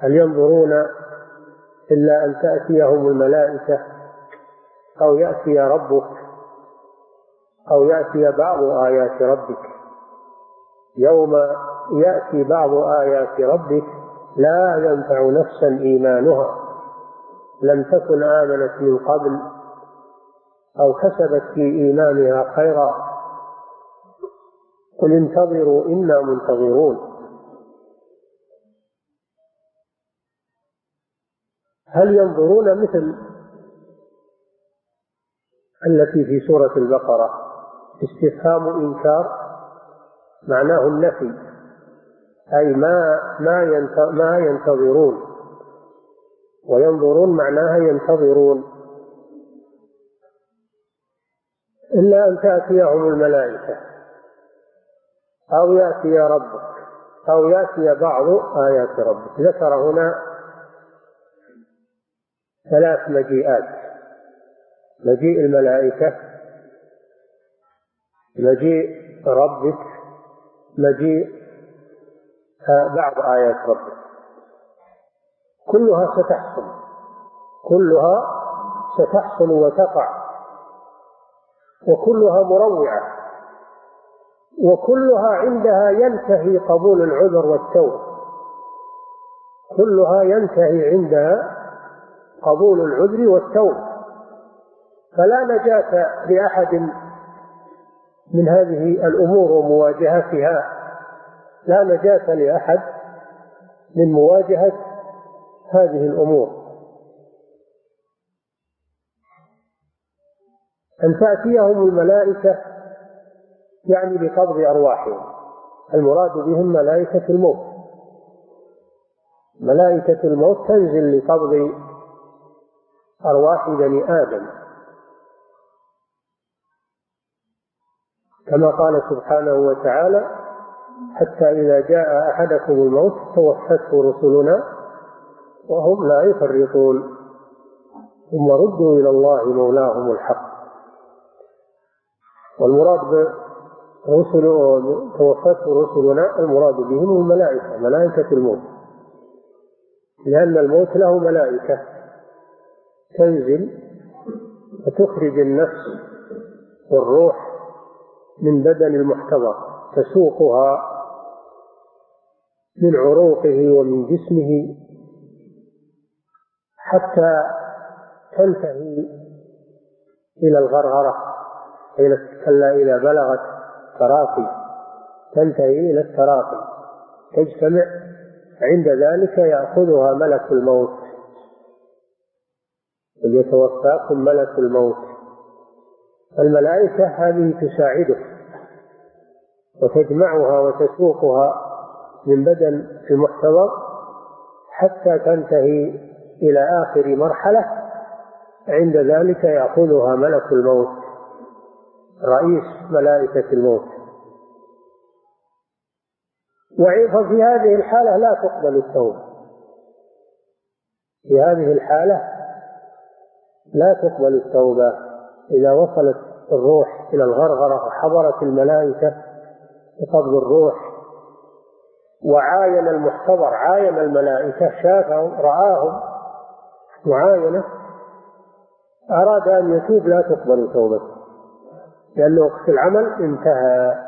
هل ينظرون إلا أن تأتيهم الملائكة أو يأتي ربك أو يأتي بعض آيات ربك. يوم يأتي بعض آيات ربك لا ينفع نفسا إيمانها لم تكن آمنت من قبل أو كسبت في إيمانها خيرا قل انتظروا إنا منتظرون. هل ينظرون مثل التي في سورة البقرة استفهام إنكار معناه النفي، أي ما ما ينتظرون، وينظرون معناها ينتظرون إلا أن تأتيهم الملائكة أو يأتي ربك أو يأتي بعض آيات ربك. ذكر هنا ثلاث مجيئات: مجيء الملائكة، مجيء ربك، مجيء بعض آيات ربك. كلها ستحصل كلها ستحصل وتقع، وكلها مروعة، وكلها عندها ينتهي قبول العذر والتوبة. كلها ينتهي عندها قبول العذر والتوبة، فلا نجاة لأحد من هذه الأمور ومواجهتها، لا نجاة لأحد من مواجهة هذه الأمور. أن تأتيهم الملائكة يعني بقبض أرواحهم، المراد بهم ملائكة الموت. ملائكة الموت تنزل لقبض أرواح بني آدم، كما قال سبحانه وتعالى: حتى إذا جاء أحدكم الموت توفته رسلنا وهم لا يفرطون ثم ردوا إلى الله مولاهم الحق. والمراد برسل توفته رسلنا المراد بهم الملائكة، ملائكة الموت، لأن الموت له ملائكة تنزل وتخرج النفس والروح من بدن المحتضر، تسوقها من عروقه ومن جسمه حتى تنتهي إلى الغرغرة، كلا إذا بلغت تراقي، تنتهي إلى التراقي، تجتمع عند ذلك يأخذها ملك الموت، يتوفاكم ملك الموت. الملائكة هذه تساعده وتجمعها وتسوقها من بدن المحتضر حتى تنتهي إلى آخر مرحلة، عند ذلك يأخذها ملك الموت رئيس ملائكة الموت. وفي هذه الحالة لا تقبل التوبة، في هذه الحالة لا تقبل التوبة. إذا وصلت الروح إلى الغرغرة وحضرت الملائكة بقبض الروح وعاين المحتضر، عاين الملائكة، شافهم، رآهم معاينة، أراد أن يتوب لا تقبل توبته، لأن وقت العمل انتهى،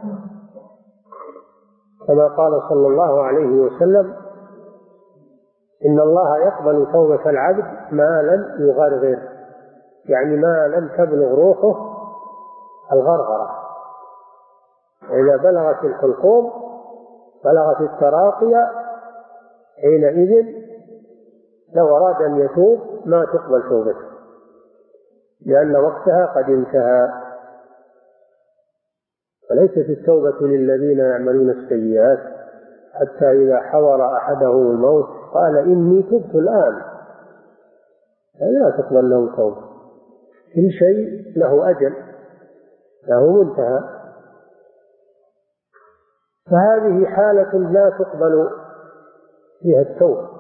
كما قال صلى الله عليه وسلم: إن الله يقبل توبة العبد ما لم يغرغر، يعني ما لم تبلغ روحه الغرغرة. إذا بلغت الحلقوم، بلغت التراقية، حينئذ لو أراد أن يتوب ما تقبل توبته، لأن وقتها قد انتهى. فليست التوبة للذين يعملون السيئات حتى إذا حضر أحدهم الموت قال إني تبت الآن، لا تقبل له توبة. كل شيء له أجل، له منتهى. فهذه حالة لا تقبل فيها التوبة.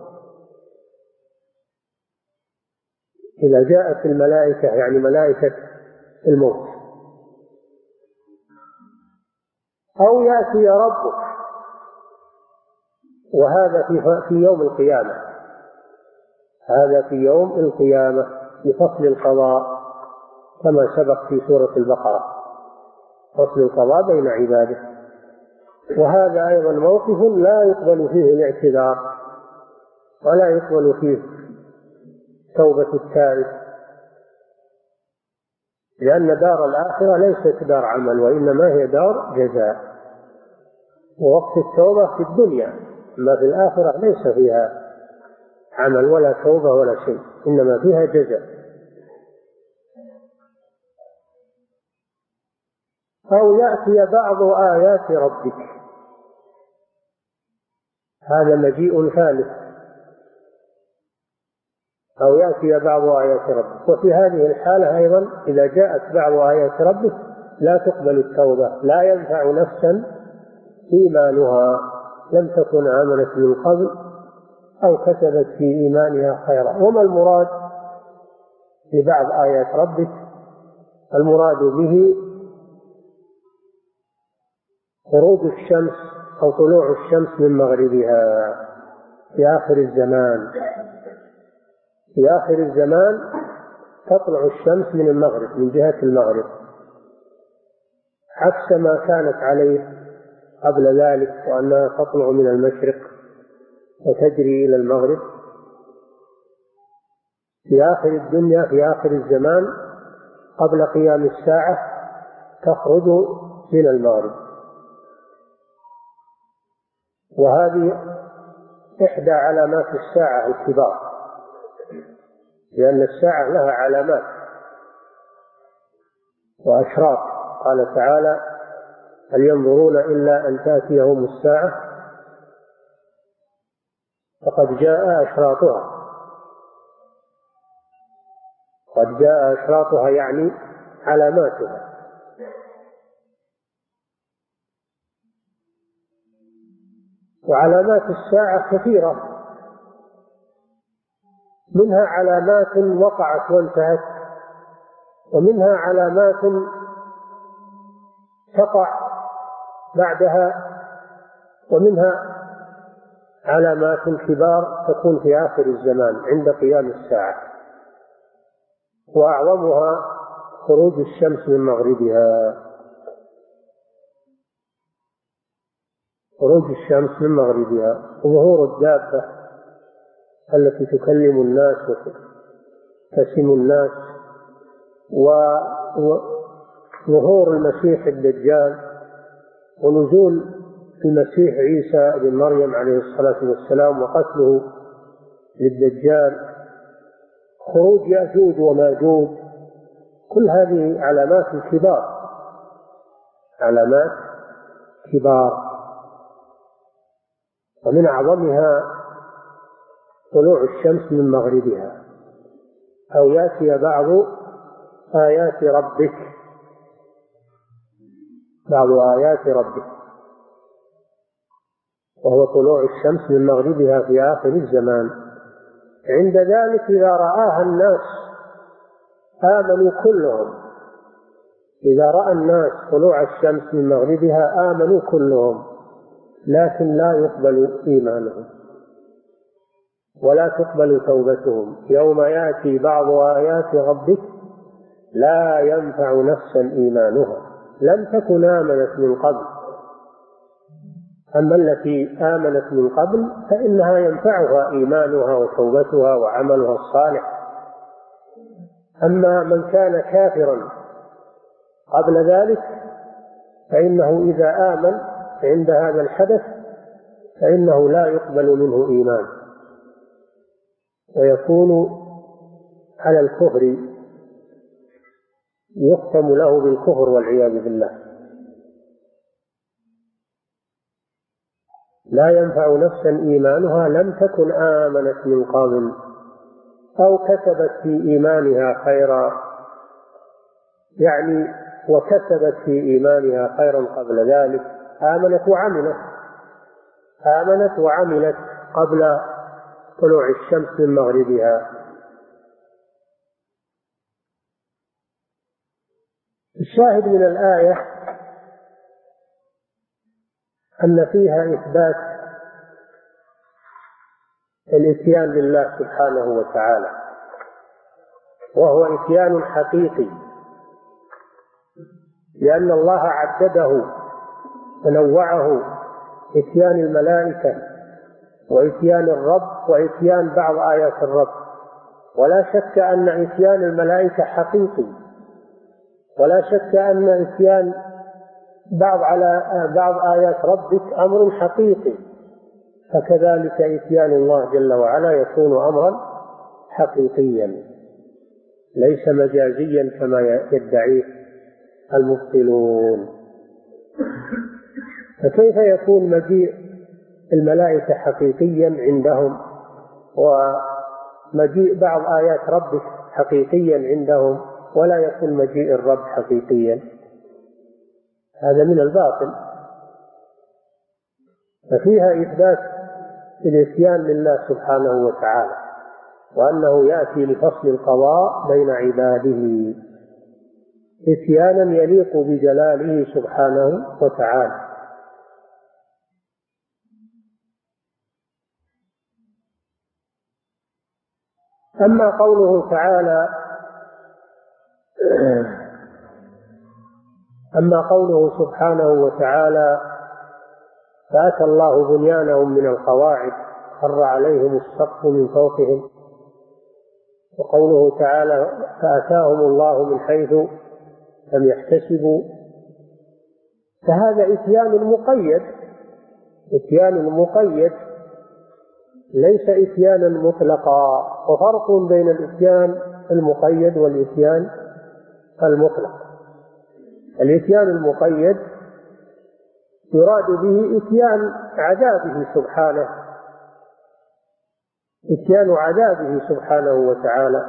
إذا جاءت الملائكة يعني ملائكة الموت. أو يأتي ربك، وهذا في في يوم القيامة، هذا في يوم القيامة لفصل القضاء كما سبق في سورة البقرة، فصل القضاء بين عباده. وهذا أيضا موقف لا يقبل فيه الاعتذار ولا يقبل فيه توبة التائب، لأن دار الآخرة ليست دار عمل وإنما هي دار جزاء، ووقت التوبة في الدنيا، أما في الآخرة ليس فيها عمل ولا توبة ولا شيء، إنما فيها جزاء. أو يأتي بعض آيات ربك، هذا مجيء ثالث، أو يأتي بعض آيات ربك. وفي هذه الحالة أيضا إذا جاءت بعض آيات ربك لا تقبل التوبة، لا ينفع نفسا إيمانها لم تكن آمنت من قبل أو كسبت في إيمانها خيرا. وما المراد ببعض آيات ربك؟ المراد به خروج الشمس أو طلوع الشمس من مغربها في آخر الزمان. في آخر الزمان تطلع الشمس من المغرب، من جهة المغرب، عكس ما كانت عليه قبل ذلك، وأنها تطلع من المشرق وتجري إلى المغرب. في آخر الدنيا، في آخر الزمان قبل قيام الساعة تخرج من المغرب. وهذه إحدى علامات الساعة الكبار، لأن الساعة لها علامات وأشراط. قال تعالى: هل ينظرون إلا أن تأتيهم الساعة فقد جاء أشراطها. قد جاء أشراطها يعني علاماتها. وعلامات الساعة كثيرة، منها علامات وقعت وانتهت، ومنها علامات تقع بعدها، ومنها علامات كبار تكون في آخر الزمان عند قيام الساعة. وأعظمها خروج الشمس من مغربها، خروج الشمس من مغربها، وظهور الدابة التي تكلم الناس وتسم الناس، وظهور المسيح الدجال، ونزول المسيح عيسى بن مريم عليه الصلاة والسلام وقتله للدجال، خروج يأجوج وماجوج. كل هذه علامات كبار، علامات كبار. ومن أعظمها طلوع الشمس من مغربها، أو يأتي بعض آيات ربك، بعض آيات ربك، وهو طلوع الشمس من مغربها في آخر الزمان. عند ذلك إذا رآها الناس آمنوا كلهم، إذا رأى الناس طلوع الشمس من مغربها آمنوا كلهم، لكن لا يقبل إيمانهم ولا تقبل توبتهم. يوم يأتي بعض آيات ربك لا ينفع نفسا إيمانها لم تكن آمنت من قبل. أما التي آمنت من قبل فإنها ينفعها إيمانها وتوبتها وعملها الصالح. أما من كان كافرا قبل ذلك فإنه إذا آمن عند هذا الحدث فإنه لا يقبل منه إيمان، ويكون على الكفر، يختم له بالكفر والعياذ بالله. لا ينفع نفسا إيمانها لم تكن آمنت من قبل أو كسبت في إيمانها خيرا، يعني وكسبت في إيمانها خيرا قبل ذلك. آمنت وعملت، آمنت وعملت قبل طلوع الشمس من مغربها. الشاهد من الآية أن فيها إثبات الإتيان لله سبحانه وتعالى، وهو إتيان حقيقي، لأن الله عدده ونوعه: إتيان الملائكة، وإتيان الرب، وإتيان بعض آيات الرب. ولا شك أن إتيان الملائكة حقيقي، ولا شك أن إتيان بعض على بعض آيات ربك أمر حقيقي، فكذلك إتيان الله جل وعلا يكون أمرا حقيقيا ليس مجازيا كما يدعيه المبطلون. فكيف يكون مجيء الملائكة حقيقيا عندهم، ومجيء بعض آيات ربك حقيقيا عندهم، ولا يكون مجيء الرب حقيقيا؟ هذا من الباطل. ففيها إثبات الإتيان لله سبحانه وتعالى، وأنه يأتي لفصل القضاء بين عباده إتيانا يليق بجلاله سبحانه وتعالى. أما قوله تعالى أما قوله سبحانه وتعالى: فأتى الله بنيانهم من القواعد خر عليهم السقف من فوقهم، وقوله تعالى: فأتاهم الله من حيث لم يحتسبوا، فهذا إتيان مقيد، إتيان مقيد ليس إتيانا مطلقا. وفرق بين الإتيان المقيد والإتيان المطلق. الإتيان المقيد يراد به إتيان عذابه سبحانه، إتيان عذابه سبحانه وتعالى.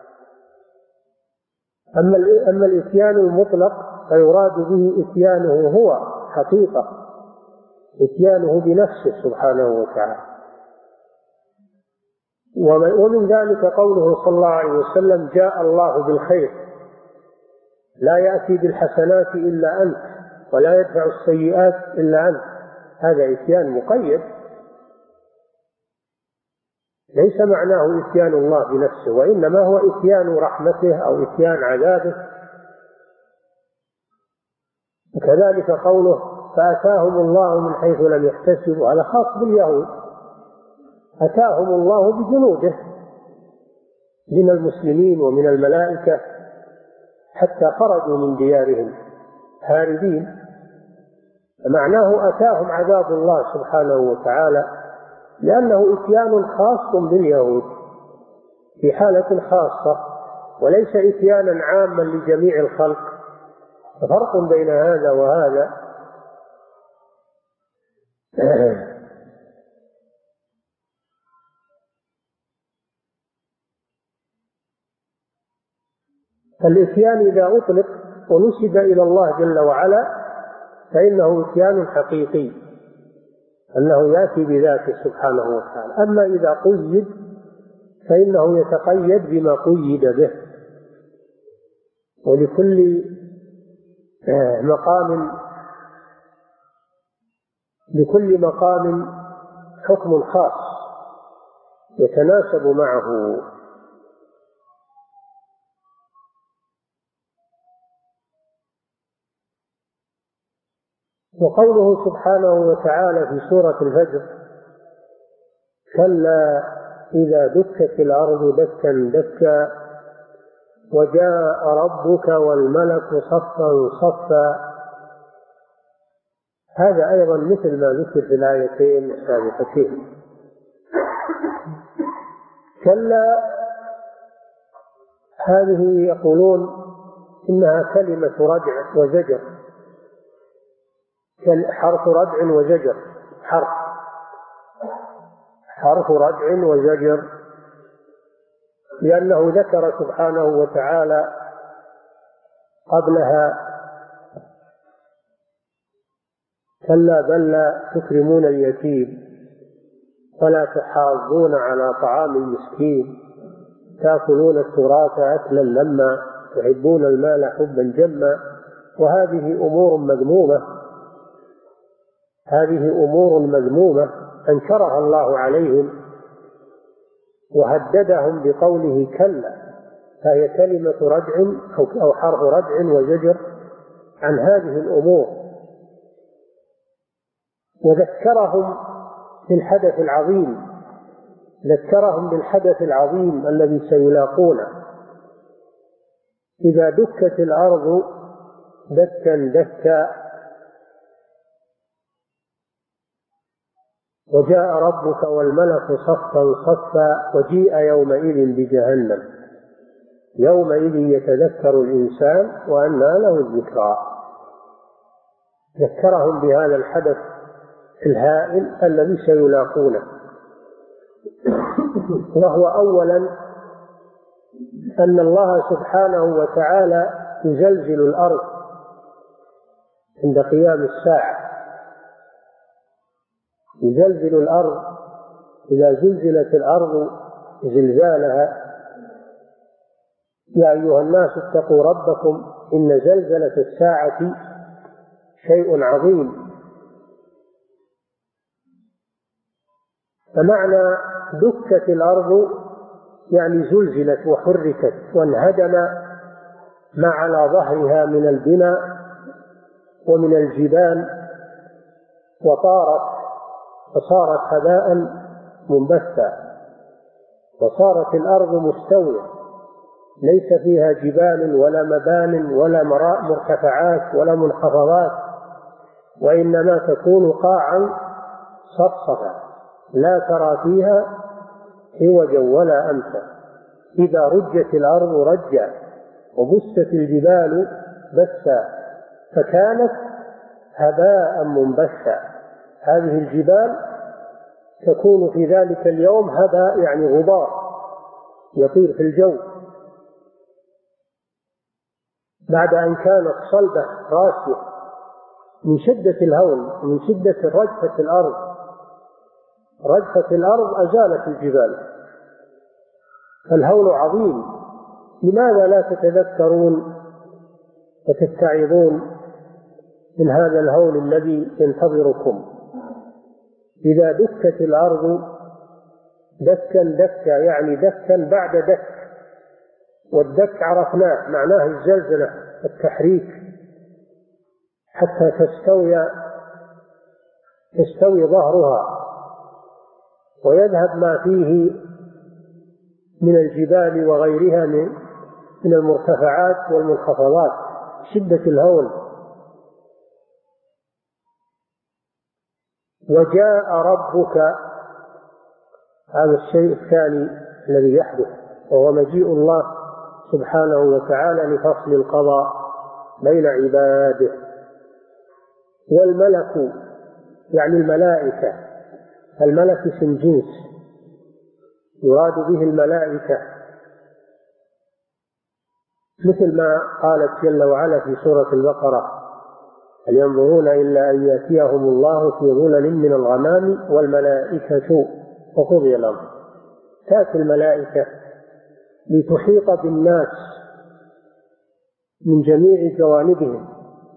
أما أما الإتيان المطلق فيراد به إتيانه هو حقيقة، إتيانه بنفسه سبحانه وتعالى. ومن ذلك قوله صلى الله عليه وسلم: جاء الله بالخير لا يأتي بالحسنات إلا أنت ولا يدفع السيئات إلا أنت. هذا إتيان مقيد، ليس معناه إتيان الله بنفسه، وإنما هو إتيان رحمته أو إتيان عذابه. وكذلك قوله: فأتاهم الله من حيث لم يحتسبوا، هذا خاص باليهود، أتاهم الله بجنوده من المسلمين ومن الملائكة حتى خرجوا من ديارهم هاربين، معناه أتاهم عذاب الله سبحانه وتعالى، لأنه إتيان خاص باليهود في حالة خاصة، وليس إتيانا عاما لجميع الخلق. فرق بين هذا وهذا. فالإتيان إذا أطلق ونسب إلى الله جل وعلا فإنه إتيان حقيقي، أنه يأتي بذاته سبحانه وتعالى. أما إذا قيد فإنه يتقيد بما قيد به، ولكل مقام لكل مقام حكم خاص يتناسب معه. وقوله سبحانه وتعالى في سورة الفجر: كلا إذا دكت الأرض دكا دكا وجاء ربك والملك صفا صفا. هذا أيضا مثل ما ذكر في الآيتين السابقتين. كلا هذه يقولون إنها كلمة ردع وزجر، حرف ردع وزجر، حرف حرف ردع وزجر، لأنه ذكر سبحانه وتعالى قبلها: كلا بل لا تكرمون اليتيم ولا تحاضون على طعام المسكين تأكلون التراث أكلا لما تحبون المال حبا جما. وهذه أمور مذمومة، هذه أمور مذمومة أنكرها الله عليهم وهددهم بقوله كلا، فهي كلمة ردع أو حرف ردع وزجر عن هذه الأمور، وذكرهم بالحدث العظيم، ذكرهم بالحدث العظيم الذي سيلاقونه إذا دكت الأرض دكا دكا وجاء ربك والملك صفا صفا وجيء يومئذ بجهنم يومئذ يتذكر الإنسان وأنى له الذكرى. ذكرهم بهذا الحدث الهائل الذي سيلاقونه، وهو أولا أن الله سبحانه وتعالى يزلزل الأرض عند قيام الساعة، يزلزل الأرض إذا زلزلت الأرض زلزالها. يا أيها الناس اتقوا ربكم إن زلزلة الساعة شيء عظيم. فمعنى دكت الأرض يعني زلزلت وحركت وانهدم ما على ظهرها من البناء ومن الجبال وطارت فصارت هباء منبثا، وصارت الأرض مستوية ليس فيها جبال ولا مبان ولا مرتفعات ولا منخفضات، وإنما تكون قاعا صفصفا لا ترى فيها عوجا ولا أمتا. إذا رجت الأرض رجا وبست الجبال بسا فكانت هباء منبثا. هذه الجبال تكون في ذلك اليوم هباء يعني غبار يطير في الجو بعد أن كانت صلبة راسية من شدة الهول من شدة رجفة الأرض. رجفة الأرض أزالت الجبال، فالهول عظيم. لماذا لا تتذكرون وتتعظون من هذا الهول الذي ينتظركم؟ إذا دكت الأرض دكا دكا يعني دكا بعد دك، والدك عرفناه معناه الزلزلة التحريك حتى تستوي تستوي ظهرها ويذهب ما فيه من الجبال وغيرها من من المرتفعات والمنخفضات شدة الهول. وجاء ربك، هذا الشيء الثاني الذي يحدث، وهو مجيء الله سبحانه وتعالى لفصل القضاء بين عباده. والملك يعني الملائكة، الملك اسم جنس يراد به الملائكة، مثل ما قالت جل وعلا في سورة البقرة: هل ينظرون إلا أن يأتيهم الله في ظلل من الغمام والملائكة وقضي الأمر. تأتي الملائكة لتحيط بالناس من جميع جوانبهم،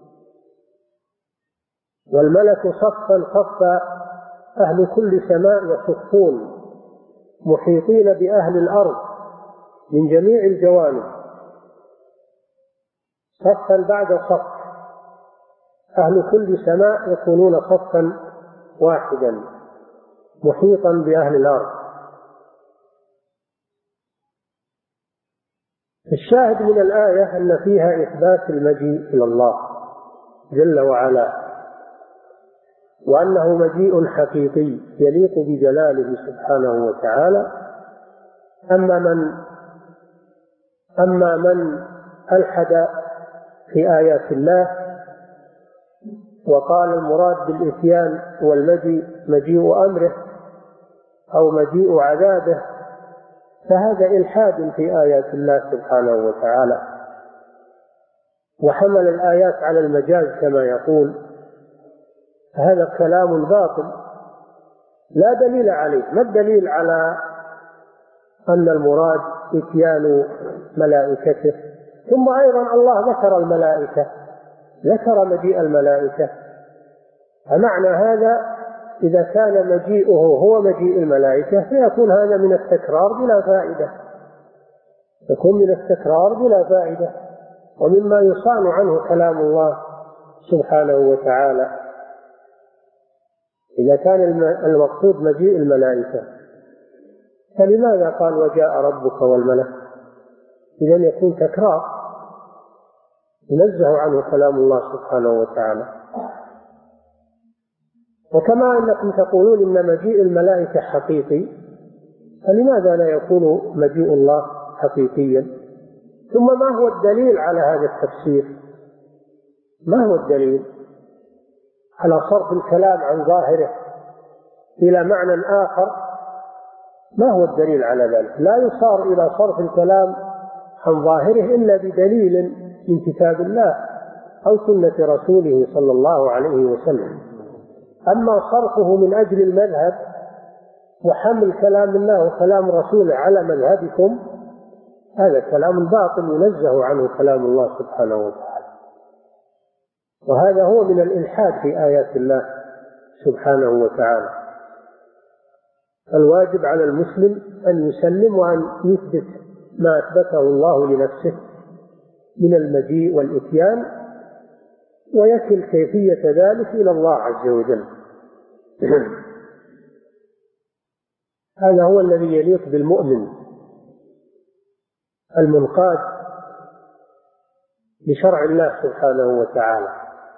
والملك صفا صفا، أهل كل سماء يصفون محيطين بأهل الأرض من جميع الجوانب صفا بعد صف، أهل كل سماء يكونون صفا واحدا محيطا بأهل الأرض. الشاهد من الآية أن فيها إثبات المجيء إلى الله جل وعلا، وأنه مجيء حقيقي يليق بجلاله سبحانه وتعالى. أما من أما من ألحد في آيات الله وقال المراد بالإتيان والمجيء مجيء أمره أو مجيء عذابه، فهذا إلحاد في آيات الله سبحانه وتعالى، وحمل الآيات على المجاز كما يقول. هذا كلام باطل لا دليل عليه. ما الدليل على أن المراد إتيان ملائكته؟ ثم أيضا الله ذكر الملائكة، ذكر مجيء الملائكة، فمعنى هذا إذا كان مجيئه هو مجيء الملائكة فيكون هذا من التكرار بلا فائدة، يكون من التكرار بلا فائدة، ومما يصان عنه كلام الله سبحانه وتعالى. إذا كان المقصود مجيء الملائكة فلماذا قال وجاء ربك والملك؟ إذن يكون تكرار ينزه عنه كلام الله سبحانه وتعالى. وكما أنكم تقولون إن مجيء الملائكة حقيقي، فلماذا لا يكون مجيء الله حقيقيا؟ ثم ما هو الدليل على هذا التفسير؟ ما هو الدليل على صرف الكلام عن ظاهره إلى معنى آخر؟ ما هو الدليل على ذلك؟ لا يصار إلى صرف الكلام عن ظاهره إلا بدليل من كتاب الله أو سنة رسوله صلى الله عليه وسلم. أما صرفه من أجل المذهب وحمل كلام الله وكلام رسوله على مذهبكم، هذا كلام باطل ينزه عنه كلام الله سبحانه وتعالى، وهذا هو من الإلحاد في آيات الله سبحانه وتعالى. الواجب على المسلم أن يسلم وأن يثبت ما أثبته الله لنفسه من المجيء والإتيان، ويكل كيفية ذلك إلى الله عز وجل. هذا هو الذي يليق بالمؤمن المنقاد لشرع الله سبحانه وتعالى.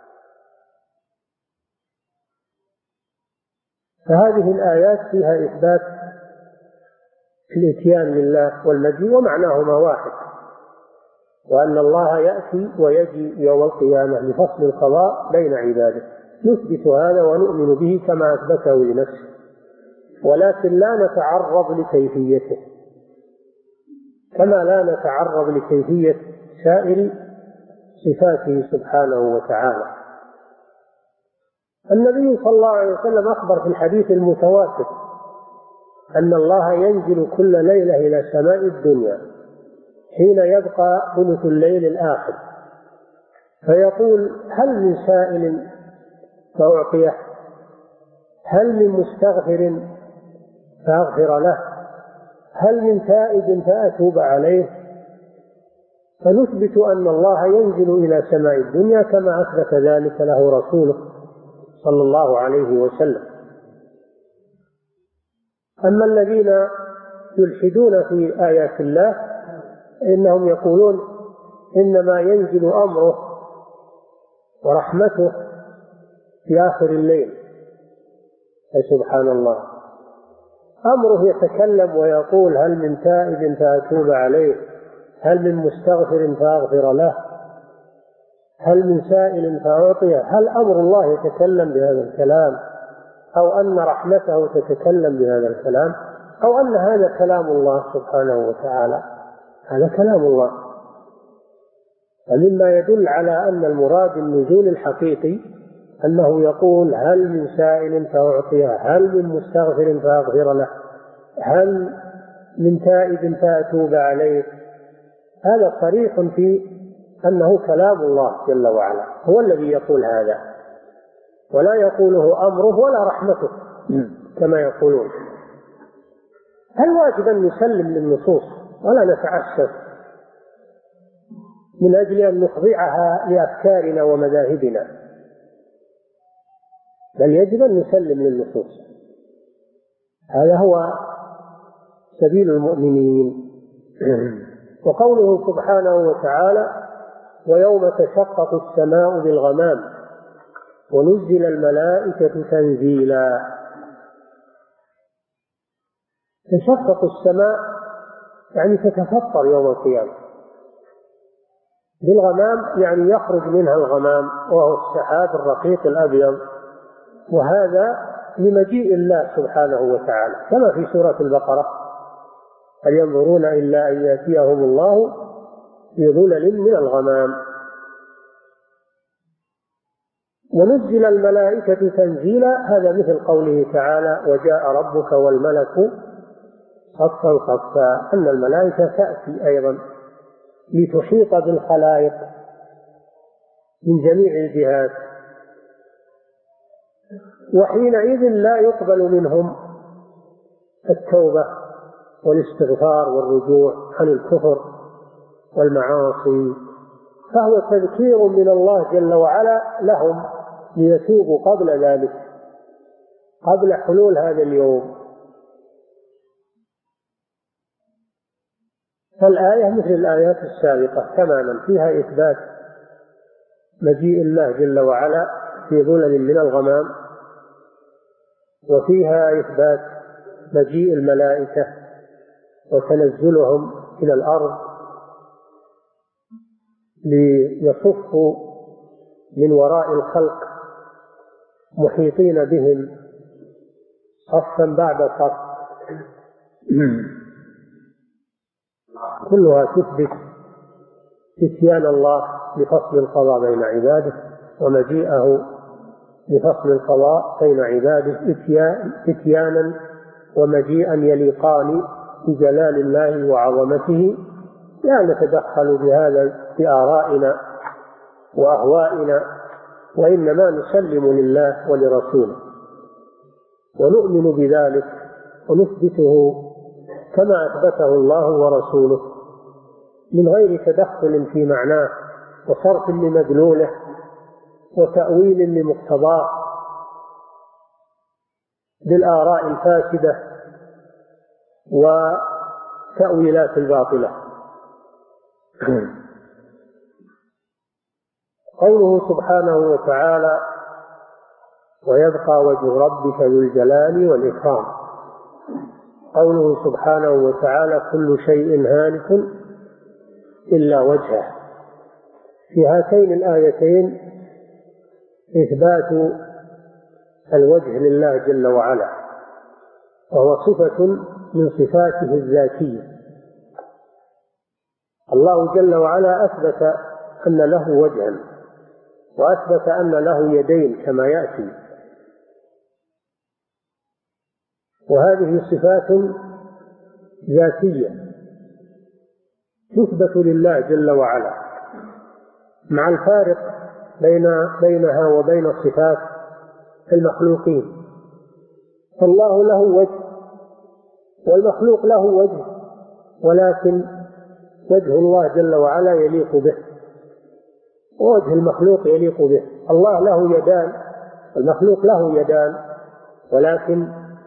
فهذه الآيات فيها إثبات الإتيان لله والمجيء ومعناهما واحد، وأن الله يأتي ويجي يوم القيامة لفصل القضاء بين عباده. نثبت هذا ونؤمن به كما أثبته لنفسه، ولكن لا نتعرض لكيفيته كما لا نتعرض لكيفية سائر صفاته سبحانه وتعالى. النبي صلى الله عليه وسلم أخبر في الحديث المتواتر أن الله ينزل كل ليلة إلى سماء الدنيا حين يبقى ثلث الليل الآخر، فيقول هل من سائل فأعطيه، هل من مستغفر فأغفر له، هل من تائب فأتوب عليه. فنثبت أن الله ينزل إلى سماء الدنيا كما أثبت ذلك له رسوله صلى الله عليه وسلم. أما الذين يلحدون في آيات الله إنهم يقولون إنما ينزل أمره ورحمته في آخر الليل. سبحان الله، أمره يتكلم ويقول هل من تائب فأتوب عليه، هل من مستغفر فأغفر له، هل من سائل فأعطيه. هل أمر الله يتكلم بهذا الكلام، أو أن رحمته تتكلم بهذا الكلام، أو أن هذا كلام الله سبحانه وتعالى؟ هذا كلام الله. ومما يدل على أن المراد النزول الحقيقي أنه يقول هل من سائل فأعطيه، هل من مستغفر فأغفر له، هل من تائب فأتوب عليه. هذا صريح في أنه كلام الله جل وعلا، هو الذي يقول هذا، ولا يقوله أمره ولا رحمته كما يقولون. الواجب أن نسلم للنصوص ولا نتعسف من أجل أن نخضعها لأفكارنا ومذاهبنا، بل يجب أن نسلم للنصوص. هذا هو سبيل المؤمنين. وقوله سبحانه وتعالى ويوم تشقق السماء بالغمام ونزل الملائكة تنزيلا. تشقق السماء يعني تتفطر يوم القيامة، بالغمام يعني يخرج منها الغمام وهو السحاب الرقيق الأبيض، وهذا لمجيء الله سبحانه وتعالى كما في سورة البقرة هل ينظرون إلا أن يأتيهم الله في ظلل من الغمام. ونزل الملائكة تنزيلا، هذا مثل قوله تعالى وجاء ربك والملك صفا صفا، أن الملائكة تأتي أيضا لتحيط بالخلائق من جميع الجهات. وحينئذ لا يقبل منهم التوبة والاستغفار والرجوع عن الكفر والمعاصي، فهو تذكير من الله جل وعلا لهم ليتوبوا قبل ذلك، قبل حلول هذا اليوم. فالآية مثل الآيات السابقة تماما، فيها إثبات مجيء الله جل وعلا في ظلل من الغمام، وفيها إثبات مجيء الملائكة وتنزلهم إلى الأرض ليصفوا من وراء الخلق محيطين بهم صفا بعد صف، كلها تثبت اتيان الله لفصل القضاء بين عباده ومجيئه لفصل القضاء بين عباده اتيانا ومجيئا يليقان بجلال الله وعظمته، لا نتدخل بهذا بآرائنا وأهوائنا، وإنما نسلم لله ولرسوله ونؤمن بذلك ونثبته كما أثبته الله ورسوله من غير تدخل في معناه وصرف لمدلوله وتأويل لمقتضاه بالآراء الفاسدة وتأويلات الباطلة. قوله سبحانه وتعالى: ويبقى وجه ربك ذو الجلال والإكرام. قوله سبحانه وتعالى: كل شيء هالك إلا وجهه. في هاتين الآيتين إثبات الوجه لله جل وعلا، وهو صفة من صفاته الذاتية. الله جل وعلا أثبت أن له وجها، وأثبت أن له يدين كما يأتي، وهذه صفات ذاتية تثبت لله جل وعلا، مع الفارق بين بينها وبين صفات المخلوقين. فالله له وجه والمخلوق له وجه، ولكن وجه الله جل وعلا يليق به ووجه المخلوق يليق به. الله له يدان، المخلوق له يدان، ولكن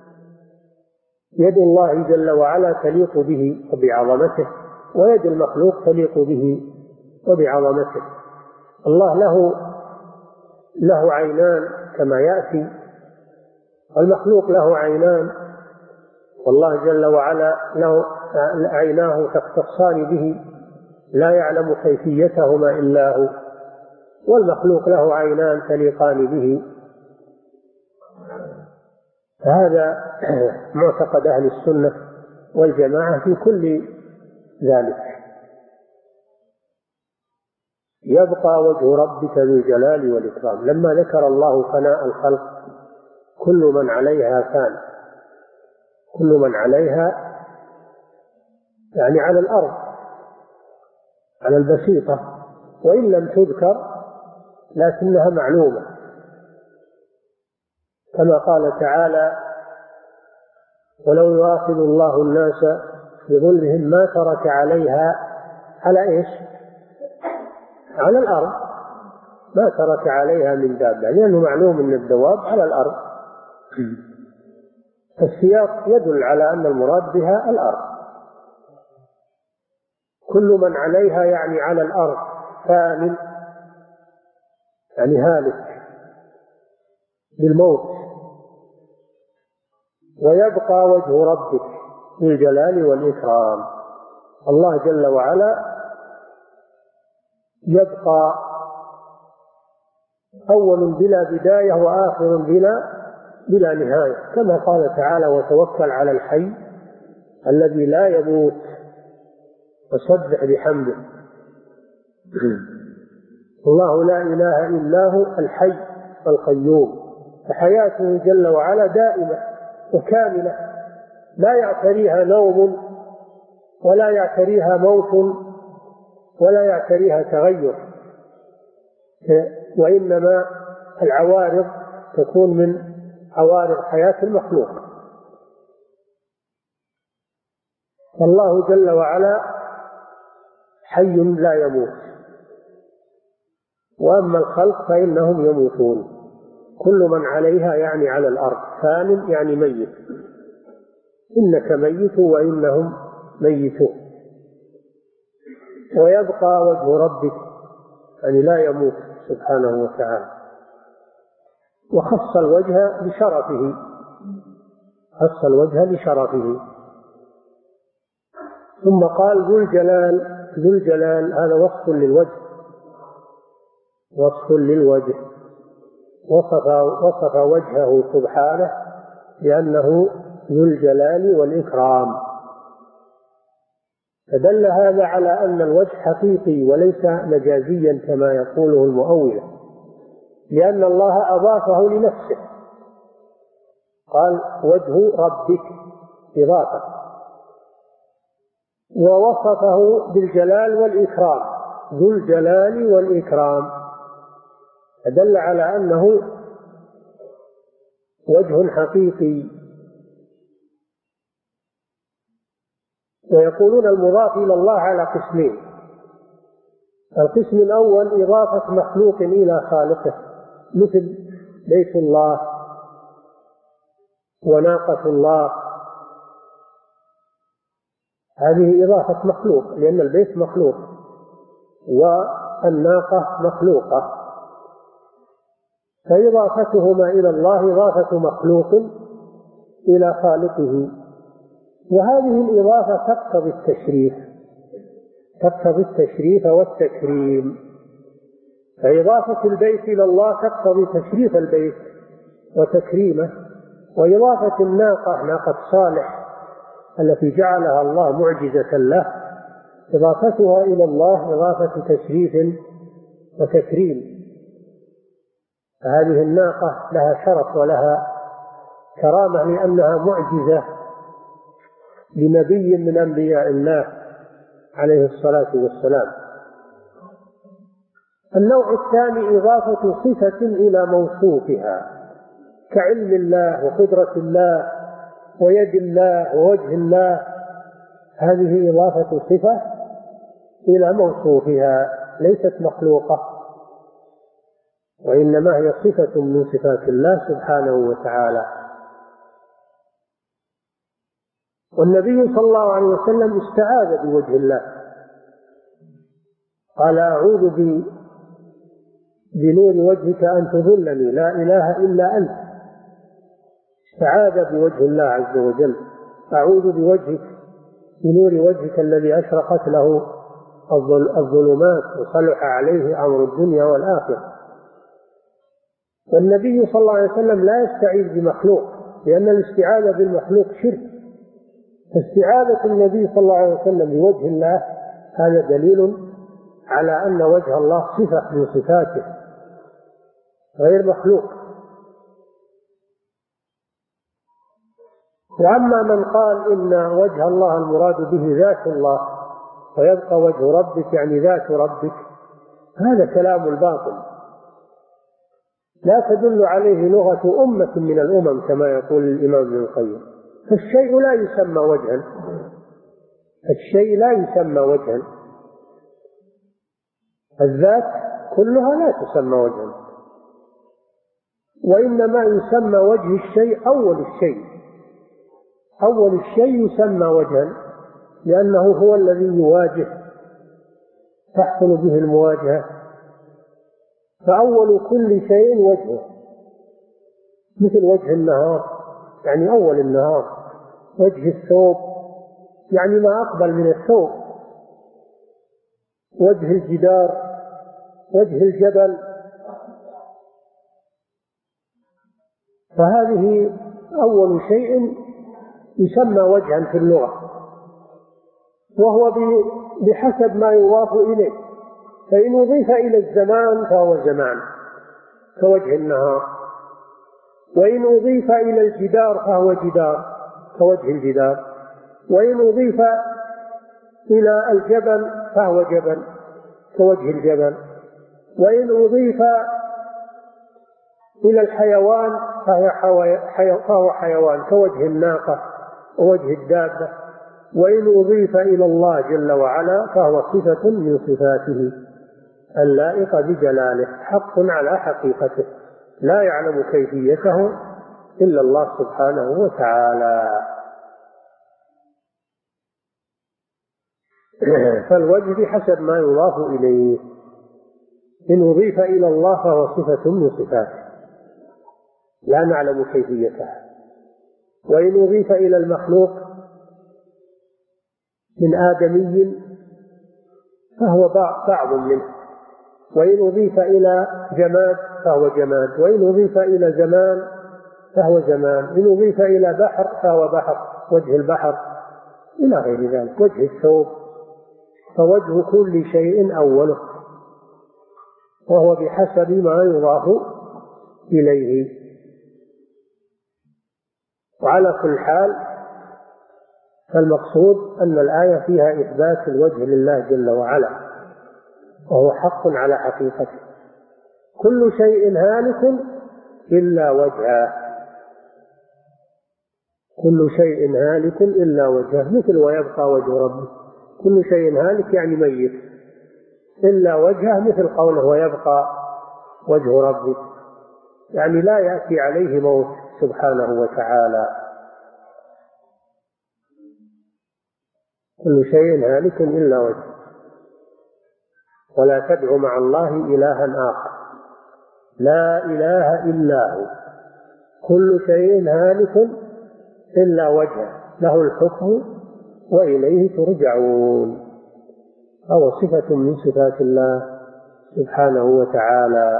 يد الله جل وعلا تليق به وبعظمته، ويد المخلوق تليق به وبعظمته. الله له له عينان كما يأتي، والمخلوق له عينان، والله جل وعلا له عيناه تختصان به لا يعلم كيفيتهما إلا هو، والمخلوق له عينان تليقان به. هذا معتقد أهل السنة والجماعة في كل ذلك. يبقى وجه ربك ذو الجلال والإكرام. لما ذكر الله فناء الخلق، كل من عليها فان، كل من عليها يعني على الأرض، على البسيطة، وإن لم تذكر لكنها معلومة، كما قال تعالى: ولو يؤاخذ الله الناس بظلمهم ما ترك عليها على إيش؟ على الأرض، ما ترك عليها من دابة، لأنه معلوم أن الدواب على الأرض. السياق يدل على أن المراد بها الأرض. كل من عليها يعني على الأرض فان، يعني هالك بالموت. ويبقى وجه ربك ذو الجلال والإكرام. الله جل وعلا يبقى أول بلا بداية وآخر بلا بلا نهاية، كما قال تعالى: وتوكل على الحي الذي لا يموت وسبح بحمده. الله لا إله إلا هو الحي القيوم، فحياته جل وعلا دائمة وكاملة، لا يعتريها نوم ولا يعتريها موت ولا يعتريها تغير، وإنما العوارض تكون من عوارض حياة المخلوق. والله جل وعلا حي لا يموت، وأما الخلق فإنهم يموتون. كل من عليها يعني على الأرض، فان يعني ميت، إنك ميت وإنهم ميتون. ويبقى وجه ربك يعني لا يموت سبحانه وتعالى. وخص الوجه بشرفه، خص الوجه بشرفه. ثم قال ذو الجلال. ذو الجلال هذا وصف للوجه، وصف للوجه. وصف, وصف وجهه سبحانه لأنه ذو الجلال والإكرام. فدل هذا على أن الوجه حقيقي وليس مجازيا كما يقوله المؤولة، لأن الله أضافه لنفسه، قال وجه ربك إضافة، ووصفه بالجلال والإكرام، ذو الجلال والإكرام، فدل على أنه وجه حقيقي. ويقولون المضاف إلى الله على قسمين: القسم الأول إضافة مخلوق إلى خالقه، مثل بيت الله وناقة الله، هذه إضافة مخلوق لأن البيت مخلوق والناقة مخلوقة، فإضافتهما إلى الله إضافة مخلوق إلى خالقه. وهذه الإضافة تقتضي التشريف، تقتضي التشريف والتكريم. فإضافة البيت إلى الله تقتضي تشريف البيت وتكريمه، وإضافة الناقة، ناقة صالح التي جعلها الله معجزة له، إضافتها إلى الله إضافة تشريف وتكريم. فهذه الناقة لها شرف ولها كرامة لأنها معجزة لنبي من أنبياء الله عليه الصلاة والسلام. النوع الثاني إضافة صفة إلى موصوفها، كعلم الله وقدرة الله ويد الله ووجه الله، هذه إضافة صفة إلى موصوفها، ليست مخلوقة، وإنما هي صفة من صفات الله سبحانه وتعالى. والنبي صلى الله عليه وسلم استعاذ بوجه الله، قال أعوذ بنور وجهك أن تظلني لا إله إلا أنت. استعاذ بوجه الله عز وجل، أعوذ بوجهك بنور وجهك الذي أشرقت له الظلمات وصلح عليه أمر الدنيا والآخرة. والنبي صلى الله عليه وسلم لا يستعيذ بمخلوق، لأن الاستعاذة بالمخلوق شرك. فاستعاذة النبي صلى الله عليه وسلم بوجه الله هذا دليل على أن وجه الله صفة من صفاته غير مخلوق. وأما من قال إن وجه الله المراد به ذات الله ويبقى وجه ربك يعني ذات ربك، هذا كلام الباطل لا تدل عليه لغة أمة من الأمم كما يقول الإمام ابن القيم. فالشيء لا يسمى وجها، الشيء لا يسمى وجها، الذات كلها لا تسمى وجها، وإنما يسمى وجه الشيء أول الشيء، أول الشيء يسمى وجها لأنه هو الذي يواجه، تحصل به المواجهة. فأول كل شيء وجهه، مثل وجه النهار يعني أول النهار، وجه الثوب يعني ما أقبل من الثوب، وجه الجدار، وجه الجبل. فهذه أول شيء يسمى وجها في اللغة، وهو بحسب ما يضاف إليه. فإن أضيف إلى الزمان فهو زمان كوجه النهار، وإن أضيف إلى الجدار فهو جدار كوجه الجدار، وإن أضيف إلى الجبل فهو جبل كوجه الجبل، وإن أضيف إلى الحيوان فهو حيوان كوجه الناقة ووجه الدابة، وإن أضيف إلى الله جل وعلا فهو صفة من صفاته اللائقة بجلاله، حق على حقيقته لا يعلم كيفيته إلا الله سبحانه وتعالى. فالوجه بحسب ما يضاف إليه، إن أضيف إلى الله فهو صفة من صفاته لا نعلم كيفيته، وإن أضيف إلى المخلوق من آدمي فهو بعض منه، وإن أضيف إلى جماد فهو جماد، وإن أضيف إلى زمان فهو زمان، إن أضيف إلى بحر فهو بحر، وجه البحر إلى غير ذلك، وجه الثوب، فوجه كل شيء أوله، وهو بحسب ما يضاف إليه. وعلى كل حال فالمقصود أن الآية فيها إثبات الوجه لله جل وعلا، وهو حق على حقيقته. كل شيء هالك إلا وجهه، كل شيء هالك إلا وجهه، مثل ويبقى وجه ربه، كل شيء هالك يعني ميت إلا وجهه، مثل قوله ويبقى وجه ربه، يعني لا يأتي عليه موت سبحانه وتعالى. كل شيء هالك إلا وجهه، ولا تدع مع الله إلها آخر، لا إله إلا هو، كل شيء هالك إلا وجهه، له الحكم وإليه ترجعون، أو صفة من صفات الله سبحانه وتعالى.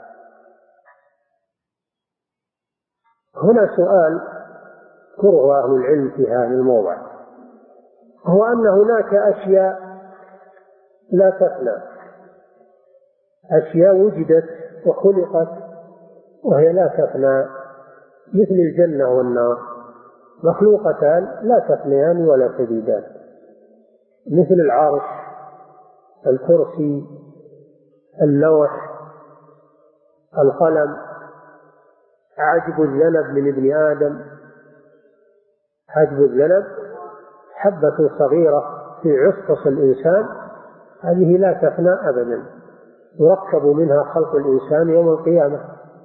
هنا سؤال كره أهل العلم في هذا الموضع، هو أن هناك أشياء لا تفنى، أشياء وجدت وخلقت وهي لا تفنى، مثل الجنة والنار، مخلوقتان لا تفنيان ولا تبيدان، مثل العرش، الكرسي، اللوح، القلم، عجب الذنب من ابن آدم. عجب الذنب حبة صغيرة في عصفص الإنسان، هذه لا تفنى أبدا، يركب منها خلق الإنسان يوم القيامة،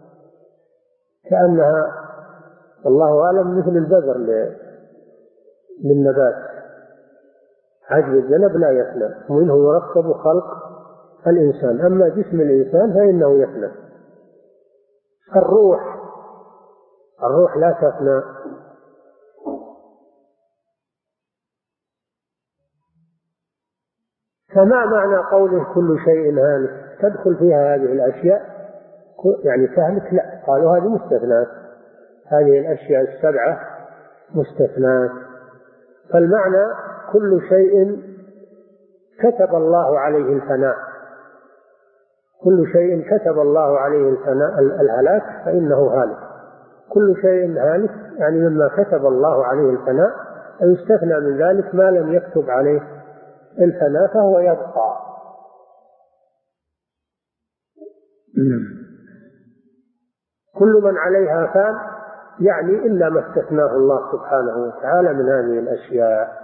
كأنها الله أعلم مثل البذر للنبات. عجب الذنب لا يفنى، ومنه يركب خلق الإنسان، أما جسم الإنسان فإنه يفنى. الروح الروح لا تفنى، فما معنى قوله كل شيء هالك؟ تدخل فيها هذه الأشياء يعني تهلك؟ لا، قالوا هذه مستثنات، هذه الأشياء السبعة مستثنات. فالمعنى كل شيء كتب الله عليه الفناء، كل شيء كتب الله عليه الفناء الهلاك فإنه هالك. كل شيء هالك يعني مما كتب الله عليه الفناء، يستثنى من ذلك ما لم يكتب عليه الفناء فهو يبقى. كل من عليها فان يعني إلا ما استثناه الله سبحانه وتعالى من هذه الأشياء،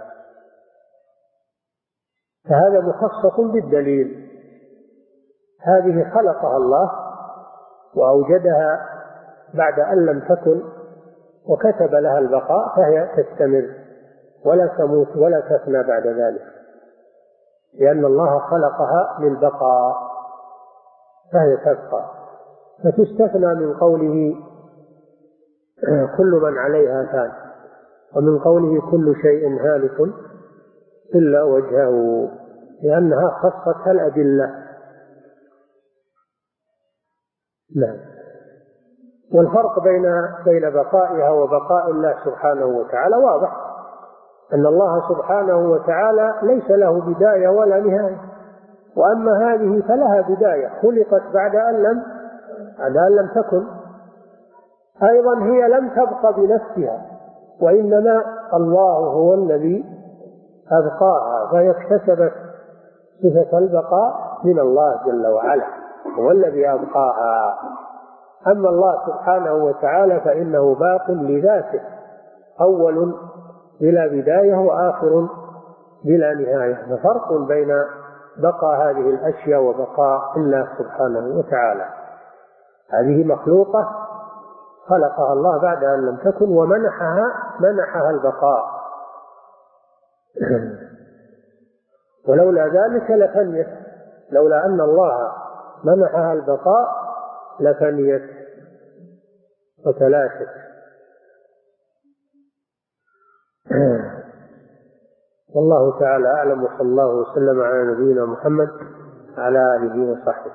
فهذا مخصص بالدليل. هذه خلقها الله وأوجدها بعد أن لم تكن، وكتب لها البقاء، فهي تستمر ولا تموت ولا تفنى بعد ذلك، لأن الله خلقها للبقاء فهي تبقى. فتستثنى من قوله كل من عليها فان، ومن قوله كل شيء هالك إلا وجهه، لأنها خصتها الأدلة. نعم. والفرق بين بين بقائها وبقاء الله سبحانه وتعالى واضح، أن الله سبحانه وتعالى ليس له بداية ولا نهاية، وأما هذه فلها بداية، خلقت بعد أن لم بعد أن لم تكن. أيضا هي لم تبق بنفسها، وإنما الله هو الذي أبقاها، فهي اكتسبت صفة البقاء من الله جل وعلا، هو الذي أبقاها. أما الله سبحانه وتعالى فإنه باق لذاته، أول بلا بداية وآخر بلا نهاية. ففرق بين بقاء هذه الأشياء وبقاء الله سبحانه وتعالى. هذه مخلوقة خلقها الله بعد أن لم تكن ومنحها منحها البقاء، ولولا ذلك لفنيت، لولا أن الله منحها البقاء لفنيت وتلاشت. والله تعالى أعلم، وصلى الله وسلم على نبينا محمد على آله وصحبه.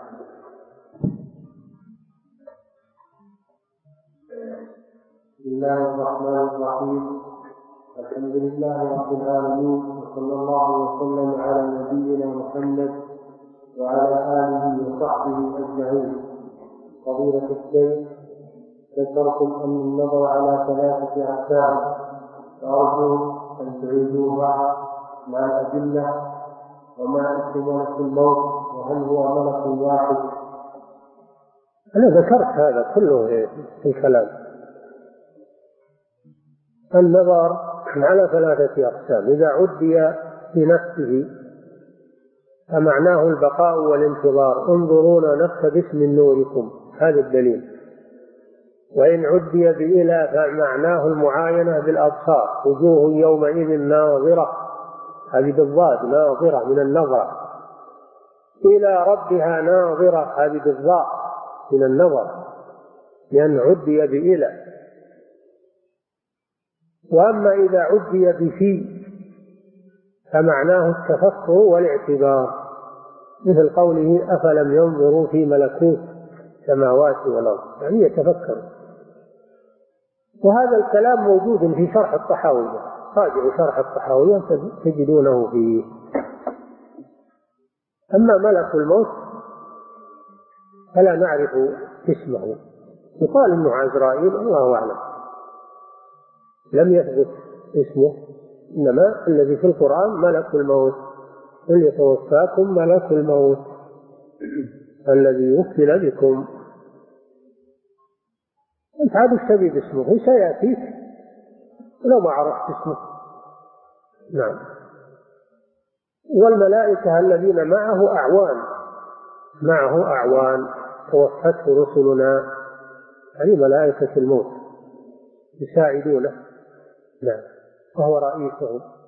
بسم الله الرحمن الرحيم. الحمد لله رب العالمين، وصلى الله وسلم على نبينا محمد وعلى آله وصحبه أجمعين. فضيلة الشيخ، ذكرتم أن النظر على ثلاثة أقسام، فأرجو أن تعيدوها مع الأدلة. وما اسم ملك الموت؟ وهل هو ملك واحد؟ أنا ذكرت هذا كله في الكلام. النظر على ثلاثة أقسام، إذا عدي بنفسه فمعناه البقاء والانتظار، انظرونا نقتبس من نوركم، هذا الدليل. وإن عدي بإلى فمعناه المعاينة بالأبصار، وجوه يومئذ ناظرة، هذه بالضاد ناظرة من النظرة، إلى ربها ناظرة، هذه بالضاء من النظر، لأن عدي بإلى. وأما إذا عدي بفي فمعناه التفكر والاعتبار، مثل قوله أفلم ينظروا في ملكوت السماوات والأرض، يعني يتفكروا. وهذا الكلام موجود في شرح الطحاوية، راجعوا شرح الطحاوية تجدونه فيه. أما ملك الموت فلا نعرف اسمه، يقال إنه عزرائيل، الله أعلم، لم يثبت اسمه، إنما الذي في القرآن ملك الموت، قل يتوفاكم ملك الموت الذي وكل بكم. أنت عاد الشبيب اسمه سيأتيك ولو ما عرفت اسمه. نعم. والملائكة الذين معه أعوان، معه أعوان توفته رسلنا، يعني ملائكة الموت يساعدونه. نعم. وهو رئيسهم.